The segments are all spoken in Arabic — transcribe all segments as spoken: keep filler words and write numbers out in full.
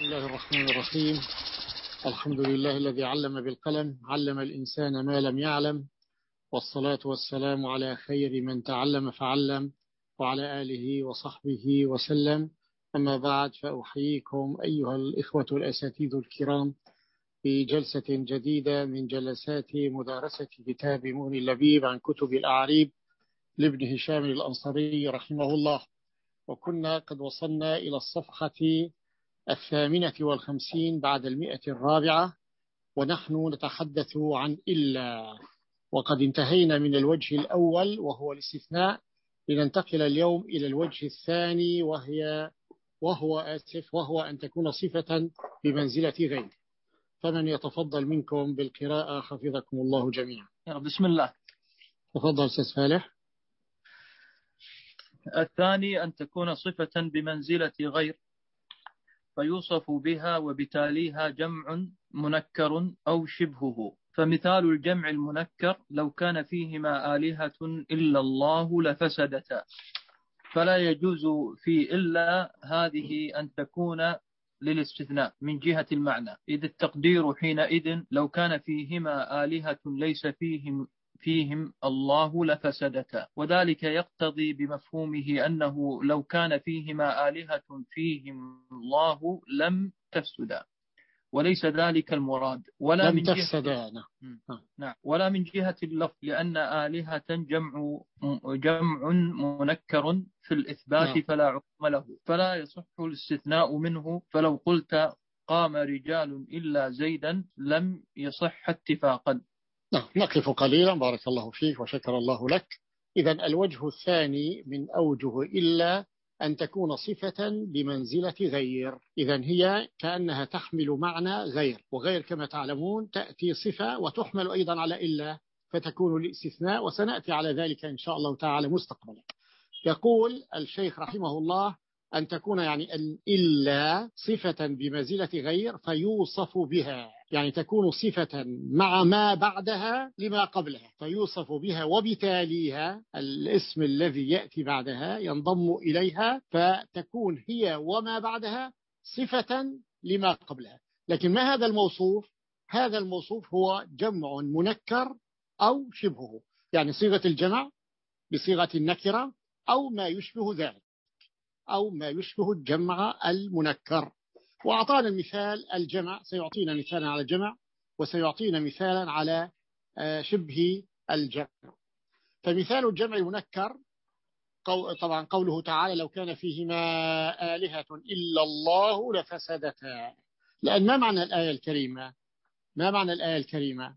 الله الرحمن الرحيم. الحمد لله الذي علم بالقلم، علم الإنسان ما لم يعلم، والصلاة والسلام على خير من تعلم فعلم، وعلى آله وصحبه وسلم. أما بعد، فأحييكم أيها الإخوة الأساتذة الكرام في جلسة جديدة من جلسات مدارسة كتاب مغني اللبيب عن كتب الأعاريب لابن هشام الأنصاري رحمه الله. وكنا قد وصلنا إلى الصفحة الثامنة والخمسين بعد المئة الرابعة، ونحن نتحدث عن إلا، وقد انتهينا من الوجه الأول وهو الاستثناء، لننتقل اليوم إلى الوجه الثاني وهي وهو آسف وهو أن تكون صفة بمنزلة غير. فمن يتفضل منكم بالقراءة حفظكم الله جميعا. بسم الله. تفضل أستاذ فالح. الثاني أن تكون صفة بمنزلة غير فيوصف بها وبتاليها جمع منكر أو شبهه. فمثال الجمع المنكر: لو كان فيهما آلهة إلا الله لفسدتا. فلا يجوز في إلا هذه أن تكون للاستثناء من جهة المعنى، إذ التقدير حينئذ لو كان فيهما آلهة ليس فيهم فيهم الله لفسدتا، وذلك يقتضي بمفهومه أنه لو كان فيهما آلهة فيهم الله لم تفسدا، وليس ذلك المراد. ولا لم من تفسدا. نعم ولا من جهة اللفظ، لأن آلهة جمع جمع منكر في الإثبات نعم. فلا عقم له، فلا يصح الاستثناء منه. فلو قلت قام رجال إلا زيدا لم يصح اتفاقا. نعم. نقف قليلا، بارك الله فيك وشكر الله لك. إذن الوجه الثاني من أوجه إلا أن تكون صفة بمنزلة غير. إذن هي كأنها تحمل معنى غير، وغير كما تعلمون تأتي صفة وتحمل أيضا على إلا فتكون الاستثناء، وسنأتي على ذلك إن شاء الله تعالى مستقبلا. يقول الشيخ رحمه الله أن تكون يعني إلا صفة بمنزلة غير فيوصف بها، يعني تكون صفة مع ما بعدها لما قبلها، فيوصف بها وبتاليها الاسم الذي يأتي بعدها ينضم إليها، فتكون هي وما بعدها صفة لما قبلها. لكن ما هذا الموصوف؟ هذا الموصوف هو جمع منكر أو شبهه، يعني صيغة الجمع بصيغة النكرة أو ما يشبه ذلك، أو ما يشبه الجمع المنكر. وأعطانا المثال الجمع، سيعطينا مثالا على الجمع وسيعطينا مثالا على شبه الجمع. فمثال الجمع المنكر طبعا قوله تعالى: لو كان فيهما آلهة إلا الله لفسدتا. لأن ما معنى الآية الكريمة؟ ما معنى الآية الكريمة؟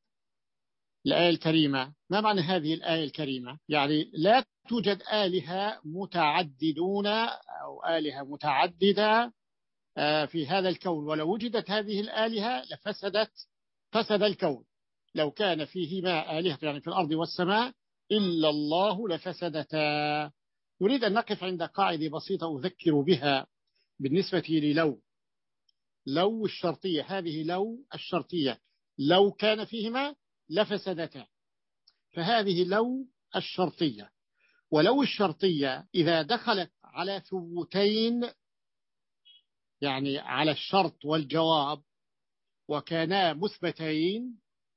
الآية الكريمة ما معنى هذه الآية الكريمة؟ يعني لا توجد آلهة متعددون أو آلهة متعددة في هذا الكون، ولو وجدت هذه الآلهة لفسدت فسد الكون. لو كان فيهما آلهة يعني في الأرض والسماء إلا الله لفسدتا. نريد أن نقف عند قاعدة بسيطة أذكر بها بالنسبة للو. لو الشرطية، هذه لو الشرطية، لو كان فيهما لفسدتا، فهذه لو الشرطية. ولو الشرطية إذا دخلت على ثبوتين، يعني على الشرط والجواب، وكانا مثبتين،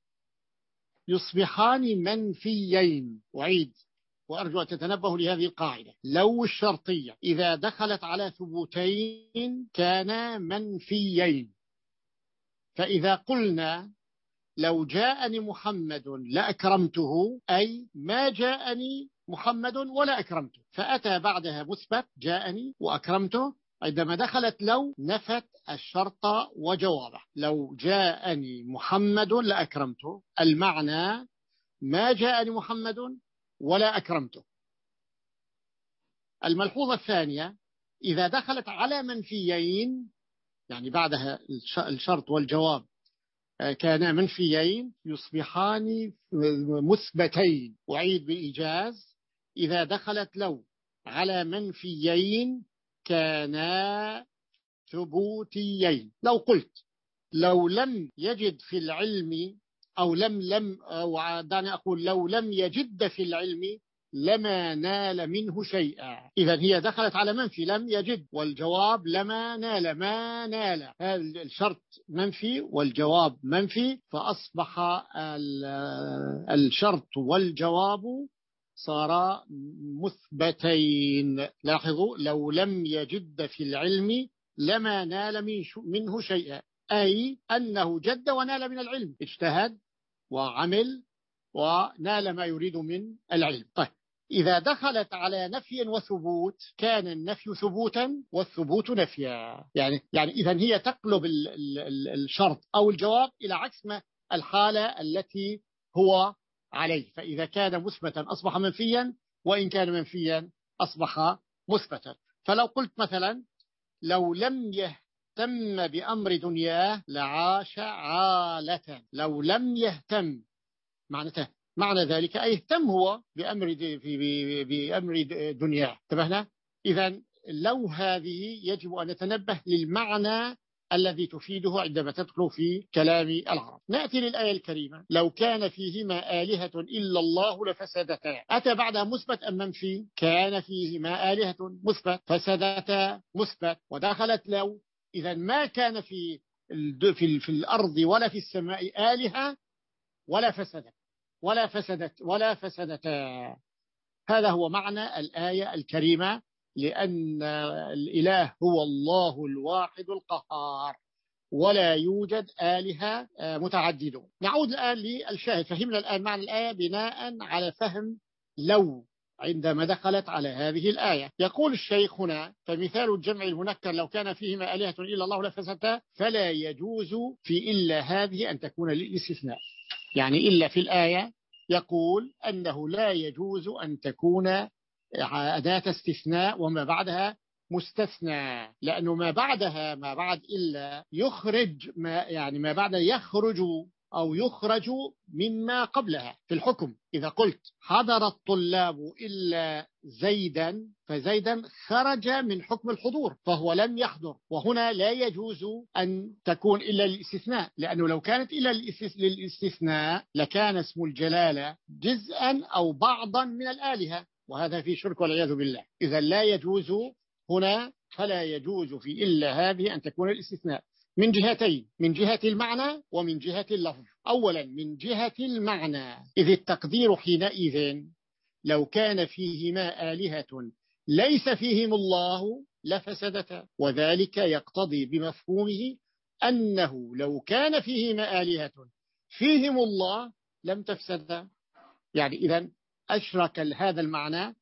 يصبحان منفيين. أعيد وأرجو أن تتنبهوا لهذه القاعدة: لو الشرطية إذا دخلت على ثبوتين كانا منفيين. فإذا قلنا لو جاءني محمد لأكرمته، أي ما جاءني محمد ولا أكرمته، فأتى بعدها مثبت جاءني وأكرمته. عندما دخلت لو نفت الشرط وجوابه. لو جاءني محمد لأكرمته، المعنى ما جاءني محمد ولا أكرمته. الملحوظة الثانية: إذا دخلت على منفيين، يعني بعدها الشرط والجواب كانا منفيين، يصبحان مثبتين. أعيد بإيجاز: إذا دخلت لو على منفيين كانا ثبوتيين. لو قلت لو لم يجد في العلم، أو لم لم أو دعني أقول لو لم يجد في العلم لما نال منه شيئا. إذا هي دخلت على منفي لم يجد، والجواب لما نال ما نال، هذا الشرط منفي والجواب منفي، فأصبح الشرط والجواب صارا مثبتين. لاحظوا لو لم يجد في العلم لما نال منه شيئا، أي أنه جد ونال من العلم، اجتهد وعمل ونال ما يريد من العلم. طيب إذا دخلت على نفي وثبوت كان النفي ثبوتا والثبوت نفيا. يعني يعني إذا هي تقلب ال ال الشرط أو الجواب إلى عكس ما الحالة التي هو عليه. فإذا كان مثبتا أصبح منفيا، وإن كان منفيا أصبح مثبتا. فلو قلت مثلا لو لم يهتم بأمر دنياه لعاش عالة. لو لم يهتم معناته معنى ذلك أي اهتم هو بأمر بأمر دنياه. انتبهنا؟ إذا لو هذه يجب أن نتنبه للمعنى الذي تفيده عندما تدخل في كلام العرب. نأتي للآية الكريمة لو كان فيهما آلهة إلا الله لفسدتا. أتى بعدها مثبت أم منفي؟ كان فيهما آلهة مثبت، فسدتا مثبت، ودخلت لو. إذا ما كان في في في الأرض ولا في السماء آلهة ولا فسدت ولا فسدت ولا فسدتا. هذا هو معنى الآية الكريمة، لأن الإله هو الله الواحد القهار ولا يوجد آلهة متعددة. نعود الآن للشاهد. فهمنا الآن معنى الآية بناء على فهم لو عندما دخلت على هذه الآية. يقول الشيخ هنا فمثال الجمع المنكر لو كان فيهما آلهة إلا الله لفسدتا، فلا يجوز في إلا هذه أن تكون للاستثناء. يعني إلا في الآية يقول أنه لا يجوز أن تكون أداة استثناء وما بعدها مستثنى، لأنه ما بعدها ما بعد إلا يخرج ما يعني ما بعد يخرج أو يخرج مما قبلها في الحكم. إذا قلت حضر الطلاب إلا زيدا فزيدا خرج من حكم الحضور فهو لم يحضر، وهنا لا يجوز أن تكون إلا للاستثناء، لأنه لو كانت إلا للاستثناء لكان اسم الجلالة جزءا أو بعضا من الآلهة، وهذا في شرك والعياذ بالله. إذا لا يجوز هنا، فلا يجوز في إلا هذه أن تكون الاستثناء من جهتين، من جهة المعنى ومن جهة اللفظ. أولا من جهة المعنى، إذ التقدير حينئذ لو كان فيهما آلهة ليس فيهم الله لفسدتا، وذلك يقتضي بمفهومه أنه لو كان فيهما آلهة فيهم الله لم تفسدا. يعني إذن أشرك هذا المعنى،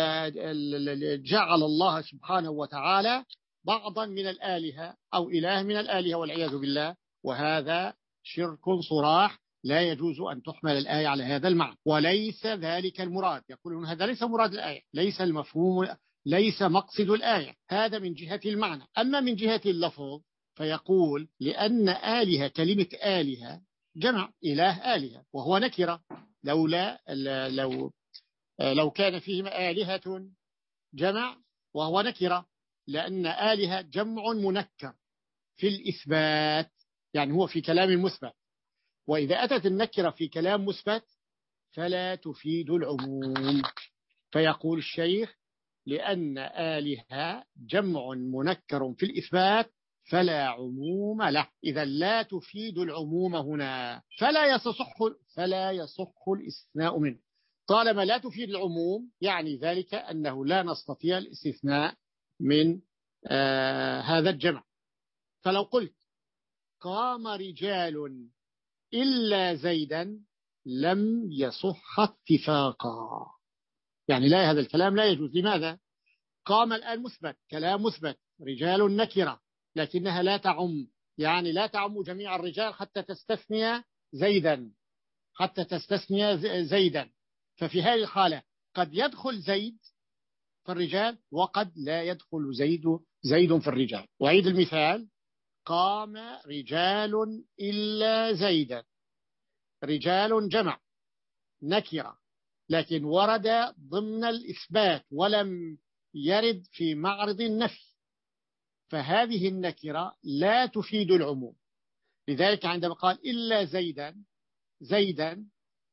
جعل الله سبحانه وتعالى بعضا من الآلهة أو إله من الآلهة والعياذ بالله، وهذا شرك صراح لا يجوز أن تحمل الآية على هذا المعنى، وليس ذلك المراد. يقولون هذا ليس مراد الآية، ليس المفهوم، ليس مقصد الآية. هذا من جهة المعنى. أما من جهة اللفظ فيقول لأن آلهة كلمة آلهة جمع إله آلهة وهو نكرة، لولا لو لو كان فيهما آلهة جمع وهو نكرة، لأن آلهة جمع منكر في الإثبات، يعني هو في كلام مثبت، وإذا أتت النكرة في كلام مثبت فلا تفيد العموم. فيقول الشيخ لأن آلهة جمع منكر في الإثبات فلا عموم له، إذا لا تفيد العموم هنا، فلا يصح فلا يصح الاستثناء منه. طالما لا تفيد العموم يعني ذلك أنه لا نستطيع الاستثناء من آه هذا الجمع. فلو قلت قام رجال إلا زيدا لم يصح اتفاقا، يعني لا، هذا الكلام لا يجوز. لماذا؟ قام الآن مثبت، كلام مثبت، رجال نكرة لكنها لا تعم، يعني لا تعم جميع الرجال حتى تستثني زيدا حتى تستثني زيدا. ففي هذه الحالة قد يدخل زيد في الرجال وقد لا يدخل زيد زيد في الرجال. وعيد المثال قام رجال إلا زيدا، رجال جمع نكرة لكن ورد ضمن الإثبات ولم يرد في معرض النفي، فهذه النكرة لا تفيد العموم. لذلك عندما قال إلا زيدا زيدا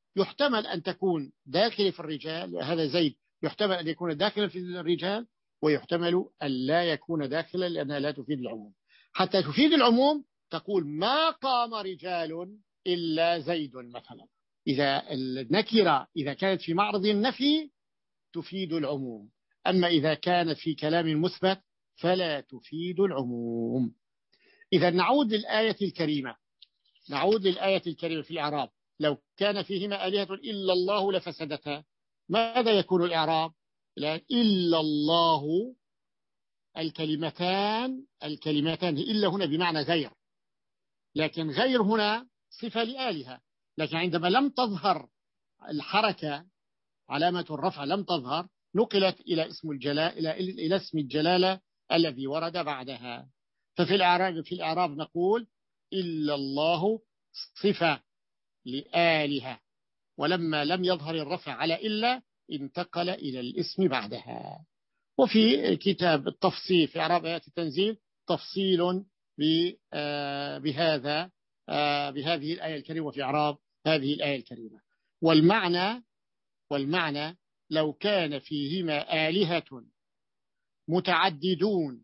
يحتمل أن تكون داخل في الرجال، هذا زيد يحتمل أن يكون داخلا في الرجال، ويحتمل أن لا يكون داخلا لأنها لا تفيد العموم. حتى تفيد العموم تقول ما قام رجال إلا زيد مثلا. إذا النكرة إذا كانت في معرض النفي تفيد العموم، أما إذا كانت في كلام مثبت فلا تفيد العموم. إذا نعود للآية الكريمة، نعود للآية الكريمة في الإعراب: لو كان فيهما آلهة إلا الله لفسدتا. ماذا يكون الإعراب؟ إلا الله الكلمتان الكلمتان إلا هنا بمعنى غير، لكن غير هنا صفة لآلهة، لكن عندما لم تظهر الحركة علامة الرفع لم تظهر نقلت إلى اسم الجلالة إلى إلى اسم الجلالة الذي ورد بعدها. ففي الإعراب في الإعراب نقول إلا الله صفة لآلهة، ولما لم يظهر الرفع على إلا انتقل إلى الاسم بعدها. وفي كتاب التفصيل في إعراب آيات التنزيل تفصيل بهذا بهذه الآية الكريمة وفي إعراب هذه الآية الكريمة. والمعنى والمعنى لو كان فيهما آلهة متعددون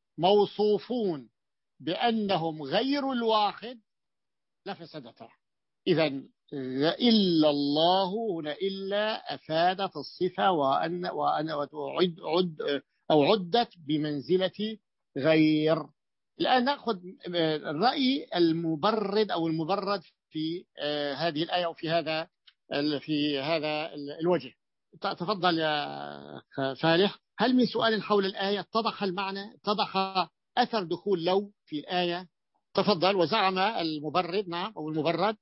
موصوفون بأنهم غير الواحد لفسدتا. إذن إلا الله هنا إلا أفادت الصفة وأن وأن وعد عد أو عدت بمنزلة غير. الآن نأخذ الرأي المبرد أو المبرد في هذه الآية وفي هذا في هذا الوجه. تفضل يا فالح. هل من سؤال حول الآية؟ اتضح المعنى؟ اتضح أثر دخول لو في الآية؟ تفضل. وزعم المبرد نعم أو المبرد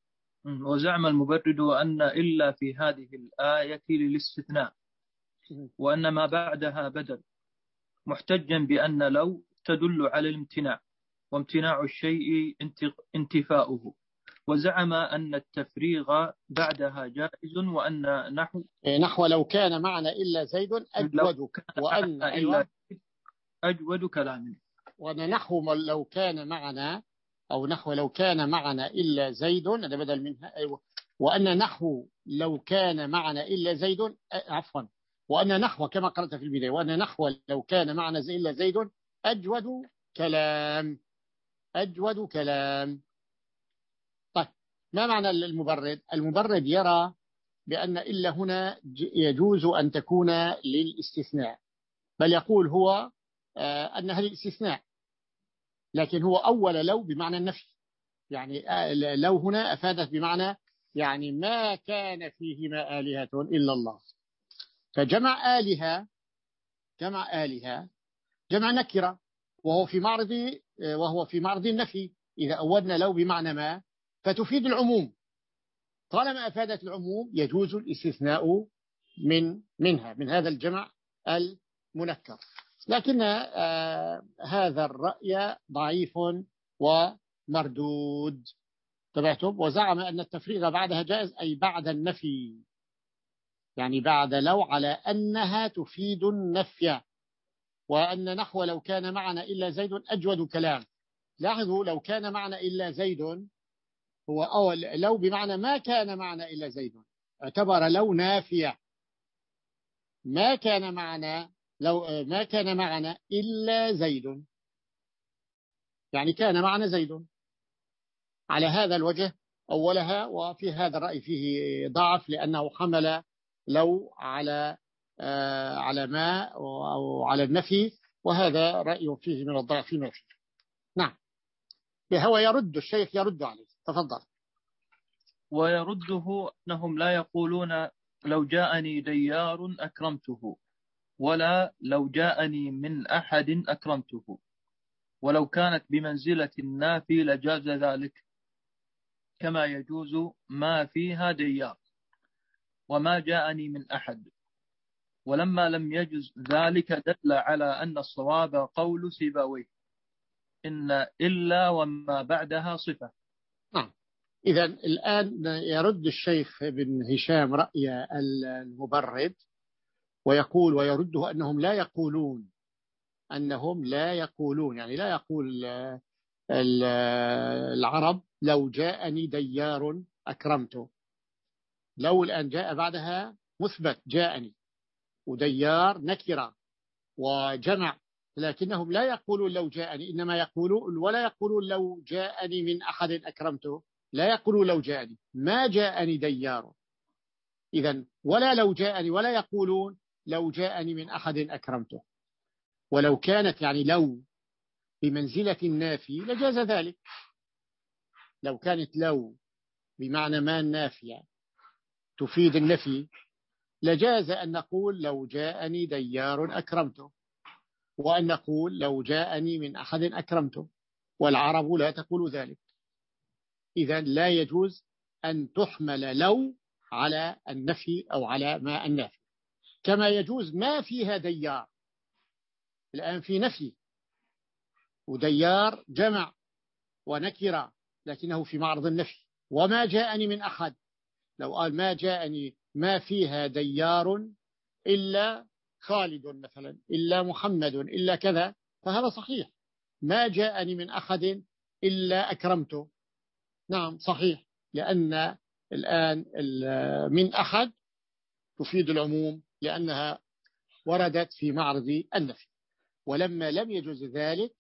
وزعم المبرد أن إلا في هذه الآية للاستثناء، وأن ما بعدها بدل، محتجا بأن لو تدل على الامتناع، وامتناع الشيء انتفاؤه. وزعم أن التفريغ بعدها جائز، وأن نحو نحو لو كان معنى إلا زيد أجود، وأن أيوة أجود كلام، وأن نحو لو كان معنا أو نحو لو كان معنا إلا زيد هذا بدل منها أيوة. وأن نحو لو كان معنا إلا زيد عفوا وأن نحو كما قرأت في البداية وأن نحو لو كان معنا إلا زيد أجود كلام أجود كلام. طيب ما معنى المبرد؟ المبرد يرى بأن إلا هنا يجوز أن تكون للاستثناء، بل يقول هو أنها للاستثناء، لكن هو أول لو بمعنى النفي، يعني لو هنا أفادت بمعنى يعني ما كان فيهما آلهة إلا الله. فجمع آلهة جمع آلهة جمع نكرة وهو في معرض وهو في معرض النفي. إذا أودنا لو بمعنى ما فتفيد العموم، طالما أفادت العموم يجوز الاستثناء من منها من هذا الجمع المنكر. لكن آه هذا الرأي ضعيف ومردود. تبعتم. وزعم أن التفريغ بعدها جائز أي بعد النفي، يعني بعد لو على أنها تفيد النفي. وأن نحو لو كان معنا إلا زيد أجود كلام. لاحظوا لو كان معنا إلا زيد هو أول لو بمعنى ما كان معنا إلا زيد، اعتبر لو نافية. ما كان معنا لو ما كان معنا إلا زيد يعني كان معنا زيد. على هذا الوجه أولها، وفي هذا الرأي فيه ضعف لأنه حمل لو على آه على ما أو على النفي، وهذا رأي فيه من الضعف ما فيه. نعم هو يرد الشيخ يرد عليه. تفضل. ويرده أنهم لا يقولون لو جاءني ديار أكرمته، ولا لو جاءني من أحد أكرمته، ولو كانت بمنزلة النافي لجاز ذلك، كما يجوز ما فيها ديار وما جاءني من أحد. ولما لم يجز ذلك دل على أن الصواب قول سيبويه إن إلا وما بعدها صفة. نعم. إذا الآن يرد الشيخ بن هشام رأي المبرد ويقول ويرده أنهم لا يقولون أنهم لا يقولون يعني لا يقول العرب لو جاءني ديار أكرمته، لو الآن جاء بعدها مثبت جاءني، وديار نكرة وجمع، لكنهم لا يقولون لو جاءني، إنما يقولون ولا يقولون لو جاءني من أحد أكرمته، لا يقولون لو جاءني، ما جاءني ديار. إذن ولا لو جاءني، ولا يقولون لو جاءني من أحد أكرمته. ولو كانت يعني لو بمنزلة النافي لجاز ذلك. لو كانت لو بمعنى ما النافية تفيد النفي لجاز أن نقول لو جاءني ديار أكرمته، وأن نقول لو جاءني من أحد أكرمته، والعرب لا تقول ذلك. إذن لا يجوز أن تحمل لو على النفي أو على ما النافي، كما يجوز ما فيها ديار. الآن في نفي، وديار جمع ونكرة لكنه في معرض النفي. وما جاءني من أحد، لو قال ما جاءني ما فيها ديار إلا خالد مثلا، إلا محمد، إلا كذا، فهذا صحيح. ما جاءني من أحد إلا أكرمته، نعم صحيح، لأن الآن من أحد تفيد العموم لأنها وردت في معرض النفي. ولما لم يجوز ذلك،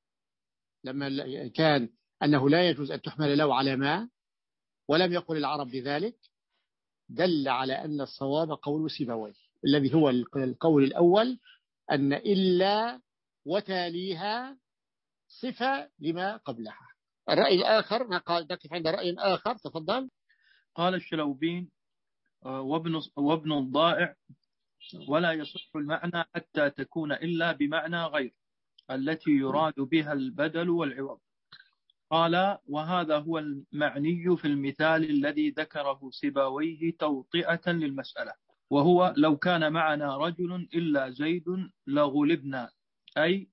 لما كان أنه لا يجوز أن تحمل لو على ما، ولم يقل العرب بذلك، دل على أن الصواب قول سيبويه الذي هو القول الأول، أن إلا وتاليها صفة لما قبلها. الرأي الآخر ما قال، نقف عند رأي آخر، تفضل. قال الشلوبين وابن, وابن الضائع: ولا يصح المعنى حتى تكون إلا بمعنى غير التي يراد بها البدل والعوض. قال: وهذا هو المعني في المثال الذي ذكره سيبويه توطئة للمسألة، وهو لو كان معنا رجل إلا زيد لغلبنا، أي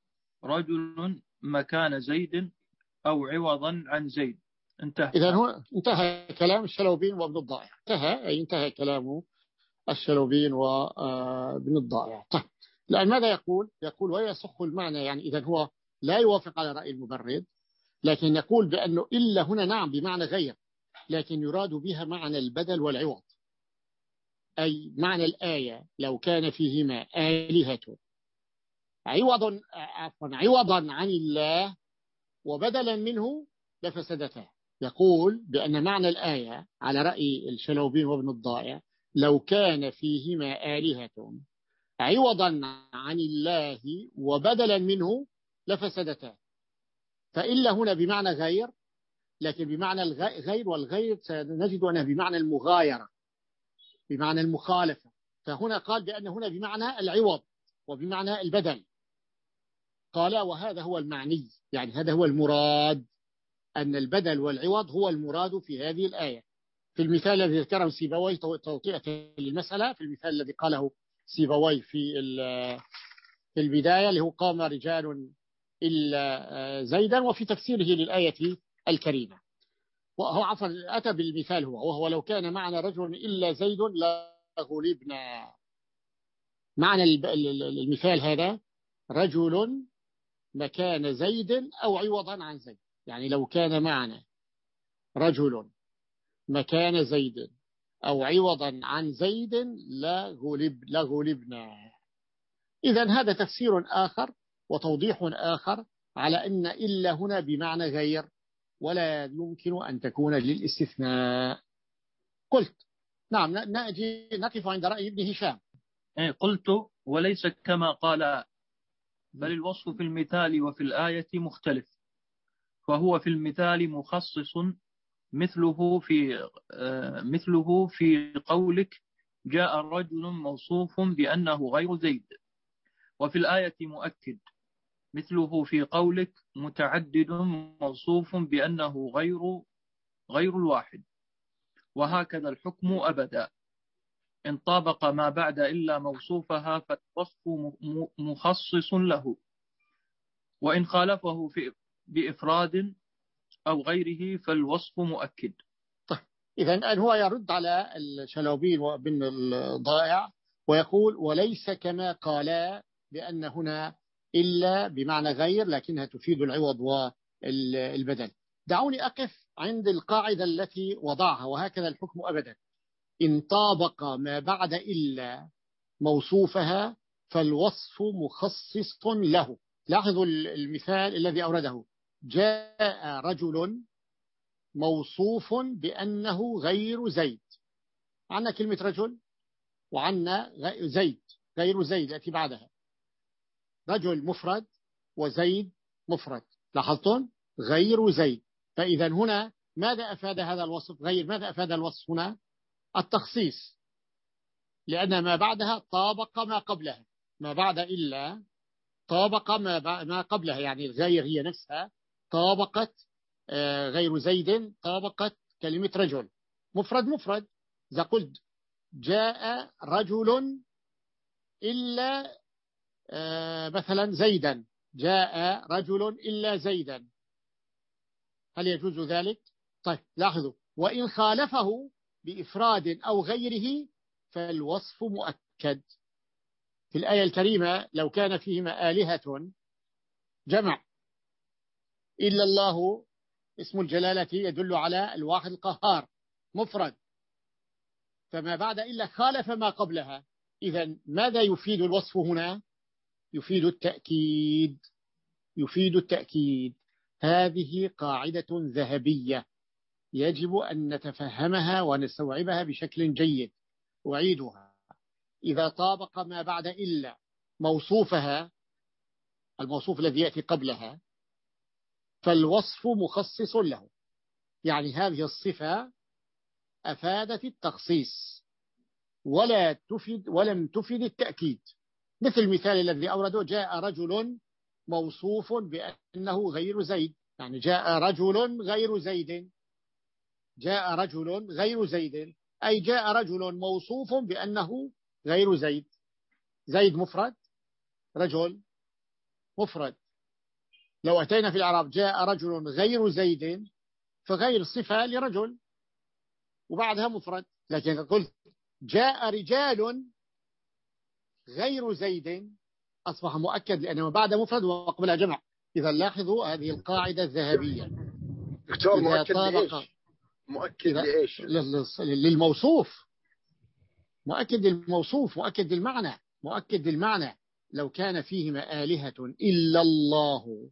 رجل مكان زيد أو عوضا عن زيد. انتهى. إذن هو انتهى كلام الشلوبين وابن الضائع، انتهى أي انتهى كلام الشلوبين وابن الضائع. طيب الآن ماذا يقول؟ يقول ويصح المعنى، يعني إذن هو لا يوافق على رأي المبرد، لكن يقول بأنه إلا هنا نعم بمعنى غير، لكن يراد بها معنى البدل والعوض. أي معنى الآية لو كان فيهما آلهة عوضا عفوا عوضا عن الله وبدلا منه لفسدتا. يقول بأن معنى الآية على رأي الشلوبين وابن الضائع لو كان فيهما آلهة عوضا عن الله وبدلا منه لفسدتا. فإلا هنا بمعنى غير، لكن بمعنى الغير، والغير سنجد أنه بمعنى المغايرة، بمعنى المخالفة. فهنا قال بأن هنا بمعنى العوض وبمعنى البدل. قال وهذا هو المعني، يعني هذا هو المراد، أن البدل والعوض هو المراد في هذه الآية. في المثال الذي ذكره سيبويه توطئة للمسألة، في المثال الذي قاله سيبويه في في البداية اللي هو قام رجال إلا زيدا، وفي تفسيره للآية الكريمة وهو عفوا أتى بالمثال هو وهو لو كان معنا رجل إلا زيد لغلبنا. معنى المثال هذا رجل مكان زيد أو عوضا عن زيد، يعني لو كان معنا رجل مكان زيد أو عوضا عن زيد لغلب لغلبنا. إذن هذا تفسير آخر وتوضيح آخر على أن إلا هنا بمعنى غير، ولا يمكن أن تكون للاستثناء. قلت نعم نأتي نقف عند رأي ابن هشام. قلت وليس كما قال، بل الوصف في المثال وفي الآية مختلف، فهو في المثال مخصص مثله في مثله في قولك جاء الرجل موصوف بأنه غير زيد، وفي الآية مؤكد مثله في قولك متعدد موصوف بأنه غير غير الواحد. وهكذا الحكم أبدا، إن طابق ما بعد إلا موصوفها فالوصف مخصص له، وإن خالفه في بإفراد أو غيره فالوصف مؤكد. طيب إذن هو يرد على الشلوبين وابن الضائع ويقول وليس كما قال بأن هنا إلا بمعنى غير لكنها تفيد العوض والبدل. دعوني أقف عند القاعدة التي وضعها وهكذا الحكم أبدا. إن طابق ما بعد إلا موصوفها فالوصف مخصص له. لاحظوا المثال الذي أورده: جاء رجل موصوف بأنه غير زيد. عندنا كلمة رجل وعندنا زيد غير زيد التي بعدها. رجل مفرد وزيد مفرد، لاحظتم؟ غير زيد. فإذا هنا ماذا أفاد هذا الوصف؟ غير ماذا أفاد الوصف هنا؟ التخصيص، لأن ما بعدها طابق ما قبلها. ما بعد إلا طابق ما ما قبلها، يعني الغير هي نفسها طابقت غير زيد، طابقت كلمة رجل. مفرد مفرد، إذا قلت جاء رجل إلا مثلا زيدا، جاء رجل إلا زيدا، هل يجوز ذلك؟ طيب لاحظوا: وإن خالفه بإفراد أو غيره فالوصف مؤكد. في الآية الكريمة لو كان فيهما آلهة جمع، إلا الله اسم الجلالة يدل على الواحد القهار، مفرد، فما بعد إلا خالف ما قبلها. إذن ماذا يفيد الوصف هنا؟ يفيد التأكيد، يفيد التأكيد. هذه قاعدة ذهبية يجب أن نتفهمها ونستوعبها بشكل جيد. أعيدها: إذا طابق ما بعد إلا موصوفها، الموصوف الذي يأتي قبلها، فالوصف مخصص له. يعني هذه الصفة أفادت التخصيص ولا تفيد ولم تفيد التأكيد. مثل المثال الذي أورده: جاء رجل موصوف بأنه غير زيد، يعني جاء رجل غير زيد، جاء رجل غير زيد، أي جاء رجل موصوف بأنه غير زيد. زيد مفرد، رجل مفرد. لو أتينا في الإعراب جاء رجل غير زيد، فغير صفة لرجل وبعدها مفرد. لكن قلت جاء رجال غير زيد أصبح مؤكد، لأنه بعد مفرد وقبلها جمع. إذا لاحظوا هذه القاعدة الذهبية. دكتور مؤكد لإيش؟ مؤكد لإيش؟ للموصوف، مؤكد للموصوف، مؤكد للمعنى، مؤكد للمعنى. لو كان فيهما آلهة إلا الله،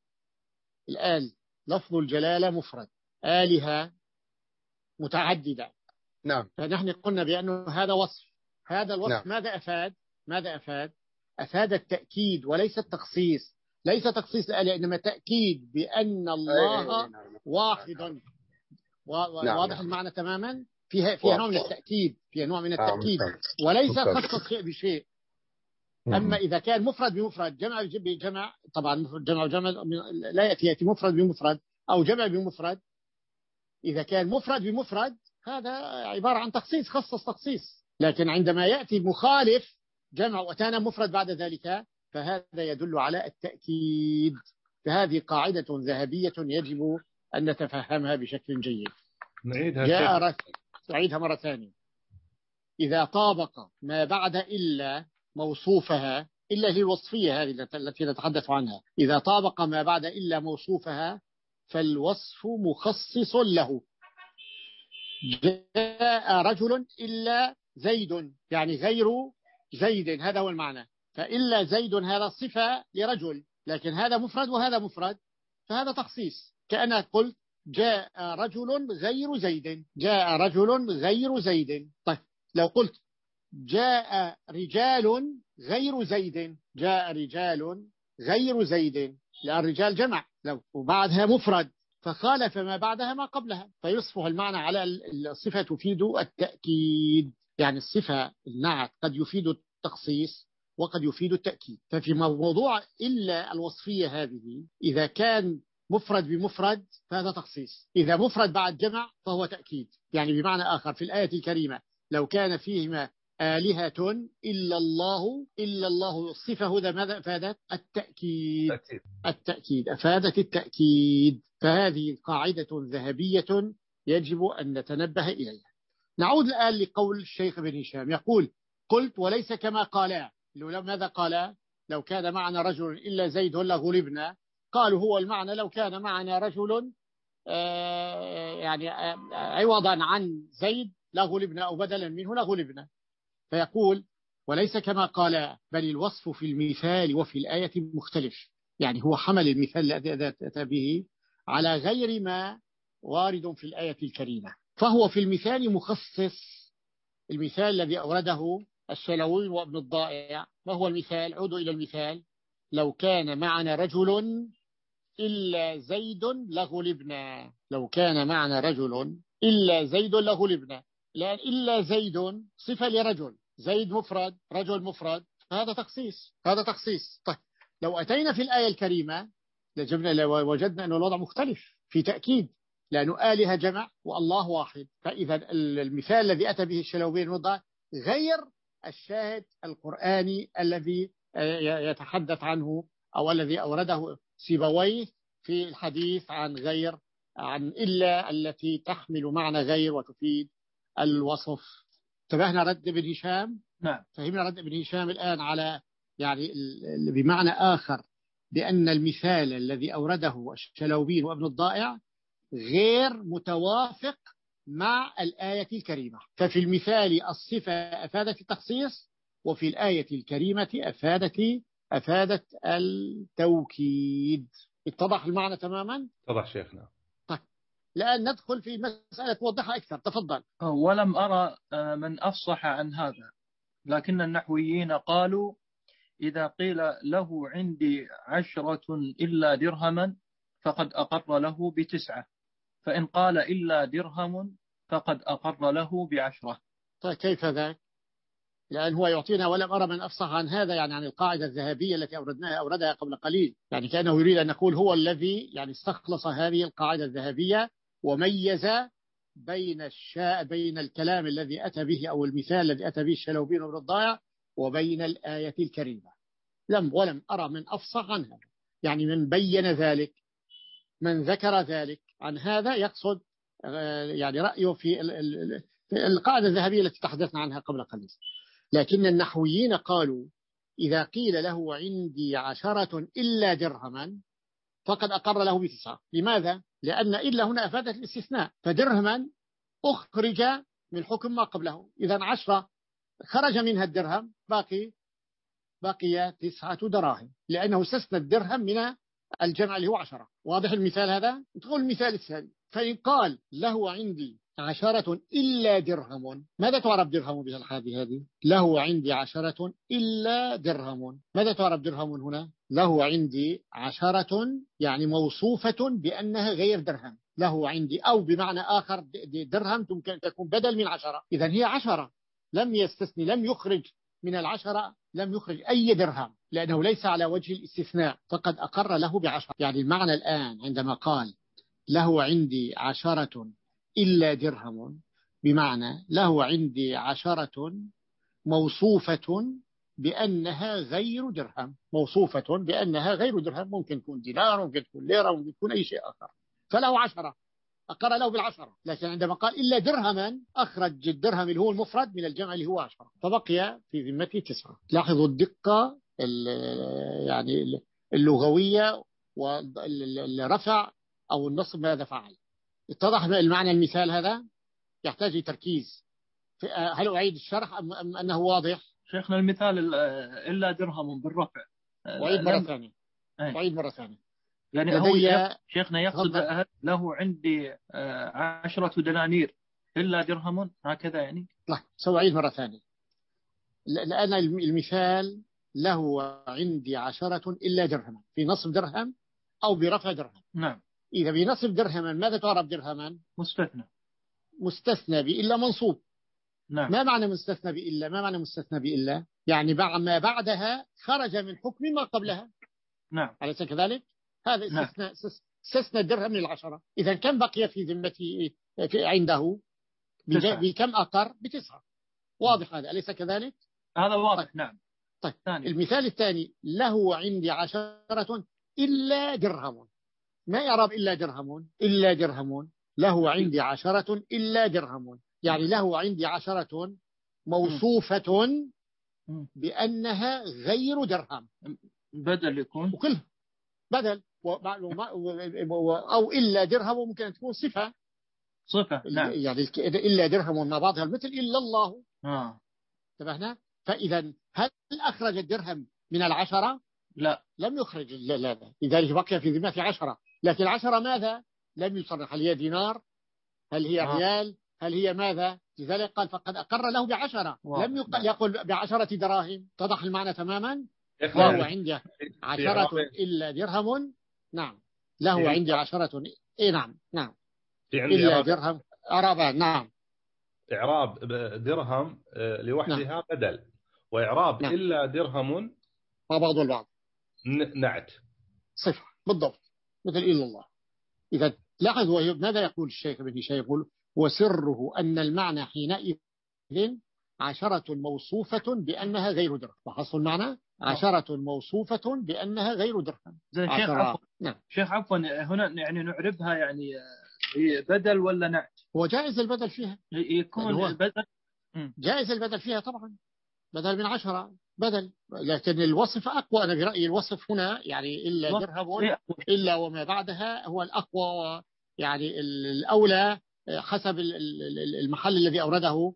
الآل لفظ الجلالة مفرد، آلهة متعددة. نعم. فنحن قلنا بأنه هذا وصف، هذا الوصف نعم. ماذا أفاد؟ ماذا أفاد؟ أفاد التأكيد وليس التخصيص. ليس تخصيص الآلهة، إنما تأكيد بأن الله واحد. واضح المعنى تماما؟ فيها فيها نوع من التأكيد، فيها نوع من التأكيد، وليس خصص شيء بشيء. أما إذا كان مفرد بمفرد، جمع بجمع، طبعا جمع وجمع لا يأتي يأتي مفرد بمفرد أو جمع بمفرد. إذا كان مفرد بمفرد هذا عبارة عن تخصيص، خصص تخصيص. لكن عندما يأتي مخالف جمع وأتانا مفرد بعد ذلك، فهذا يدل على التأكيد. فهذه قاعدة ذهبية يجب أن نتفهمها بشكل جيد. جاء أعيدها مرة ثانية: إذا طابق ما بعد إلا موصوفها، إلا هي الوصفية هذه التي نتحدث عنها، إذا طابق ما بعد إلا موصوفها فالوصف مخصص له. جاء رجل إلا زيد، يعني غير زيد، هذا هو المعنى. فإلا زيد هذا صفة لرجل، لكن هذا مفرد وهذا مفرد، فهذا تخصيص. كأنك قلت جاء رجل غير زيد، جاء رجل غير زيد. طيب لو قلت جاء رجال غير زيد، جاء رجال غير زيد، لأن الرجال جمع، لو وبعدها مفرد فخالف ما بعدها ما قبلها، فيصبح المعنى على الصفة تفيد التأكيد. يعني الصفة النعت قد يفيد التخصيص وقد يفيد التأكيد. ففي موضوع إلا الوصفية هذه، إذا كان مفرد بمفرد فهذا تخصيص، إذا مفرد بعد جمع فهو تأكيد. يعني بمعنى آخر في الآية الكريمة: لو كان فيهما آلهة إلا الله، إلا الله الصفة هذا ماذا أفادت؟ التأكيد. التأكيد, التأكيد. أفادت التأكيد. فهذه قاعدة ذهبية يجب أن نتنبه إليها. نعود الآن لقول الشيخ بن هشام، يقول: قلت وليس كما قالا. ماذا قالا؟ لو كان معنا رجل إلا زيد ولا غلبنا. قالوا هو المعنى لو كان معنا رجل آه يعني آه عوضا عن زيد لغلبنا أو بدلا منه لغلبنا. فيقول وليس كما قال بل الوصف في المثال وفي الآية مختلف، يعني هو حمل المثال الذي أتى به على غير ما وارد في الآية الكريمة، فهو في المثال مخصص. المثال الذي أورده الشلوي وابن الضائع، ما هو المثال؟ عودوا إلى المثال: لو كان معنا رجل إلا زيد لغلبنا. لو كان معنا رجل إلا زيد لغلبنا، لأن إلا زيد صفة لرجل، زيد مفرد، رجل مفرد، هذا تخصيص، هذا تخصيص. طيب لو أتينا في الآية الكريمة لجبنا وجدنا أن الوضع مختلف في تأكيد، لأنه آلهة جمع والله واحد. فإذا المثال الذي أتى به الشلوي الوضع غير الشاهد القرآني الذي يتحدث عنه أو الذي أورده سيبويه في الحديث عن غير، عن إلا التي تحمل معنى غير وتفيد الوصف. انتبهنا رد ابن هشام؟ نعم. فهمنا رد ابن هشام الآن على يعني بمعنى آخر بأن المثال الذي أورده الشلوبين وابن الضائع غير متوافق مع الآية الكريمة. ففي المثال الصفة أفادت التخصيص، وفي الآية الكريمة أفادت أفادت التوكيد. اتضح المعنى تماما؟ اتضح شيخنا. طيب الآن ندخل في مسألة توضحها أكثر. تفضل. ولم أرى من أفصح عن هذا، لكن النحويين قالوا إذا قيل له عندي عشرة إلا درهما فقد أقر له بتسعة، فإن قال إلا درهم فقد أقر له بعشرة. طيب كيف ذاك؟ لأن هو يعطينا ولم أرى من أفصح عن هذا، يعني عن القاعدة الذهبية التي أوردناها أوردها قبل قليل، يعني كأنه يريد أن نقول هو الذي يعني استخلص هذه القاعدة الذهبية وميز بين الشاء بين الكلام الذي أتى به أو المثال الذي أتى به الشلوبين وابن الضائع وبين الآية الكريمة. لم ولم أرى من أفصح عن هذا، يعني من بين ذلك، من ذكر ذلك عن هذا، يقصد يعني رأيه في القاعدة الذهبية التي تحدثنا عنها قبل قليل. لكن النحويين قالوا إذا قيل له عندي عشرة إلا درهما فقد أقر له بتسعة. لماذا؟ لأن إلا هنا أفادت الاستثناء، فدرهما أخرج من حكم ما قبله، إذا عشرة خرج منها الدرهم، باقي بقي تسعة دراهم، لأنه استثنى الدرهم من الجمع اللي هو عشرة. واضح المثال هذا؟ تقول المثال الثاني: فإن قال له عندي عشرة إلا درهم، ماذا تعرف درهم بالحادي هذه؟ له عندي عشرة إلا درهم، ماذا تعرف درهم هنا؟ له عندي عشرة يعني موصوفة بأنها غير درهم، له عندي، أو بمعنى آخر درهم تمكن تكون بدل من عشرة، إذن هي عشرة، لم يستثني، لم يخرج من العشرة، لم يخرج أي درهم، لأنه ليس على وجه الاستثناء، فقد أقر له بعشرة. يعني المعنى الآن عندما قال له عندي عشرة إلا درهم، بمعنى له عندي عشرة موصوفة بأنها غير درهم، موصوفة بأنها غير درهم، ممكن تكون دينار، ممكن تكون ليرة، ممكن تكون أي شيء آخر، فله عشرة، أقر له بالعشرة. لكن عندما قال إلا درهما أخرج الدرهم اللي هو المفرد من الجمع اللي هو عشرة، فبقي في ذمته تسعة. لاحظوا الدقة يعني اللغوية والرفع أو النصب ماذا فعل. اتضح المعنى المثال هذا؟ يحتاج تركيز. هل أعيد الشرح أم, أم أنه واضح؟ شيخنا المثال إلا درهم بالرفع. وعيد مرة ثانية. وعيد مرة ثانية. يعني هو شيخنا يقصد له عندي عشرة دنانير إلا درهم، هكذا يعني؟ لا، سوى عيد مرة ثانية. لأن المثال له عندي عشرة إلا درهم في نصب درهم أو برفع درهم. نعم. إذا بنصب درهما ماذا تعرف درهما؟ مستثنى. مستثنى بإلا منصوب. نعم. ما معنى مستثنى بإلا؟ ما معنى مستثنى بإلا؟ يعني ما بعدها خرج من حكم ما قبلها. نعم. أليس كذلك؟ هذا استثناء. نعم. استثنى الدرهم من العشرة. إذا كم بقي في ذمته عنده؟ بكم أقر؟ بتسعة. واضح هذا أليس كذلك؟ هذا واضح. طيب. نعم. طيب ثاني. المثال الثاني: له عندي عشرة إلا درهم. ما يعرب إلا درهم؟ إلا درهم له عندي عشرة إلا درهم، يعني له عندي عشرة موصوفة بأنها غير درهم، بدل يكون وكل بدل أو إلا درهم ممكن تكون صفة، صفة نعم. يعني إلا درهم ما بعضها المثل إلا الله. آه. انتبهنا. فإذا هل أخرج الدرهم من العشرة؟ لا لم يخرج. لا لا لا. لذلك بقي في ذمة عشرة. لكن العشرة ماذا؟ لم يصرح. هل هي دينار؟ هل هي آه. ريال؟ هل هي ماذا؟ لذلك قال فقد أقر له بعشرة. واضح. لم يقل بعشرة دراهم. اتضح المعنى تماما. له يعني عندي عشرة إلا درهم. نعم له عندي عشرة. إيه نعم نعم إلا درهم أرابا. نعم إعراب درهم لوحدها نعم. بدل. وإعراب نعم. إلا درهم ما بعض البعض نعت صفة بالضبط مثل إلا الله. إذا لاحظوا ماذا يقول الشيخ ابن هشام؟ يقول وسره أن المعنى حينئذ عشرة موصوفة بأنها غير درهم. وحصل المعنى عشرة موصوفة بأنها غير درهم. شيخ عفوا نعم. شيخ عفوا هنا يعني نعربها يعني هي بدل ولا نعت؟ هو جائز البدل فيها. يكون البدل جائز البدل فيها طبعا. بدل من عشرة بدل. لكن الوصف أقوى. أنا برأيي الوصف هنا يعني إلا درهم إلا وما بعدها هو الأقوى يعني الأولى حسب المحل الذي أورده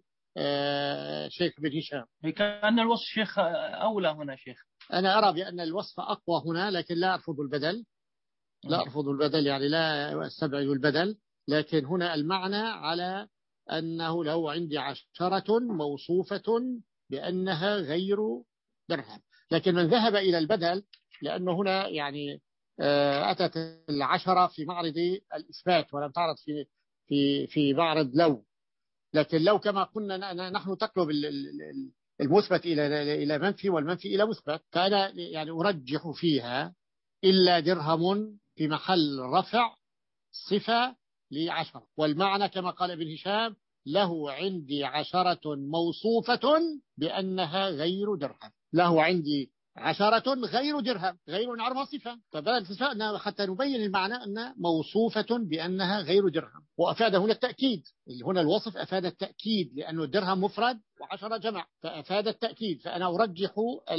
شيخ بن هشام. كأن الوصف شيخ أولى هنا شيخ. أنا أرى بأن الوصف أقوى هنا لكن لا أرفض البدل. لا أرفض البدل يعني لا أستبعد البدل. لكن هنا المعنى على أنه لو عندي عشرة موصوفة بأنها غير درهم. لكن من ذهب إلى البدل لأنه هنا يعني أتت العشرة في معرض الإثبات ولم تعرض في في في معرض لو. لكن لو كما قلنا نحن تقلب المثبت إلى إلى منفي والمنفي إلى مثبت. فأنا يعني أرجح فيها إلا درهم في محل رفع صفة لعشرة. والمعنى كما قال ابن هشام له عندي عشرة موصوفة بأنها غير درهم. له عندي عشرة غير درهم. غير نعرفها صفة. فبدل صفة حتى نبين المعنى أن موصوفة بأنها غير درهم. وأفاد هنا التأكيد. هنا الوصف أفاد التأكيد لأنه الدرهم مفرد وعشرة جمع فأفاد التأكيد. فأنا أرجح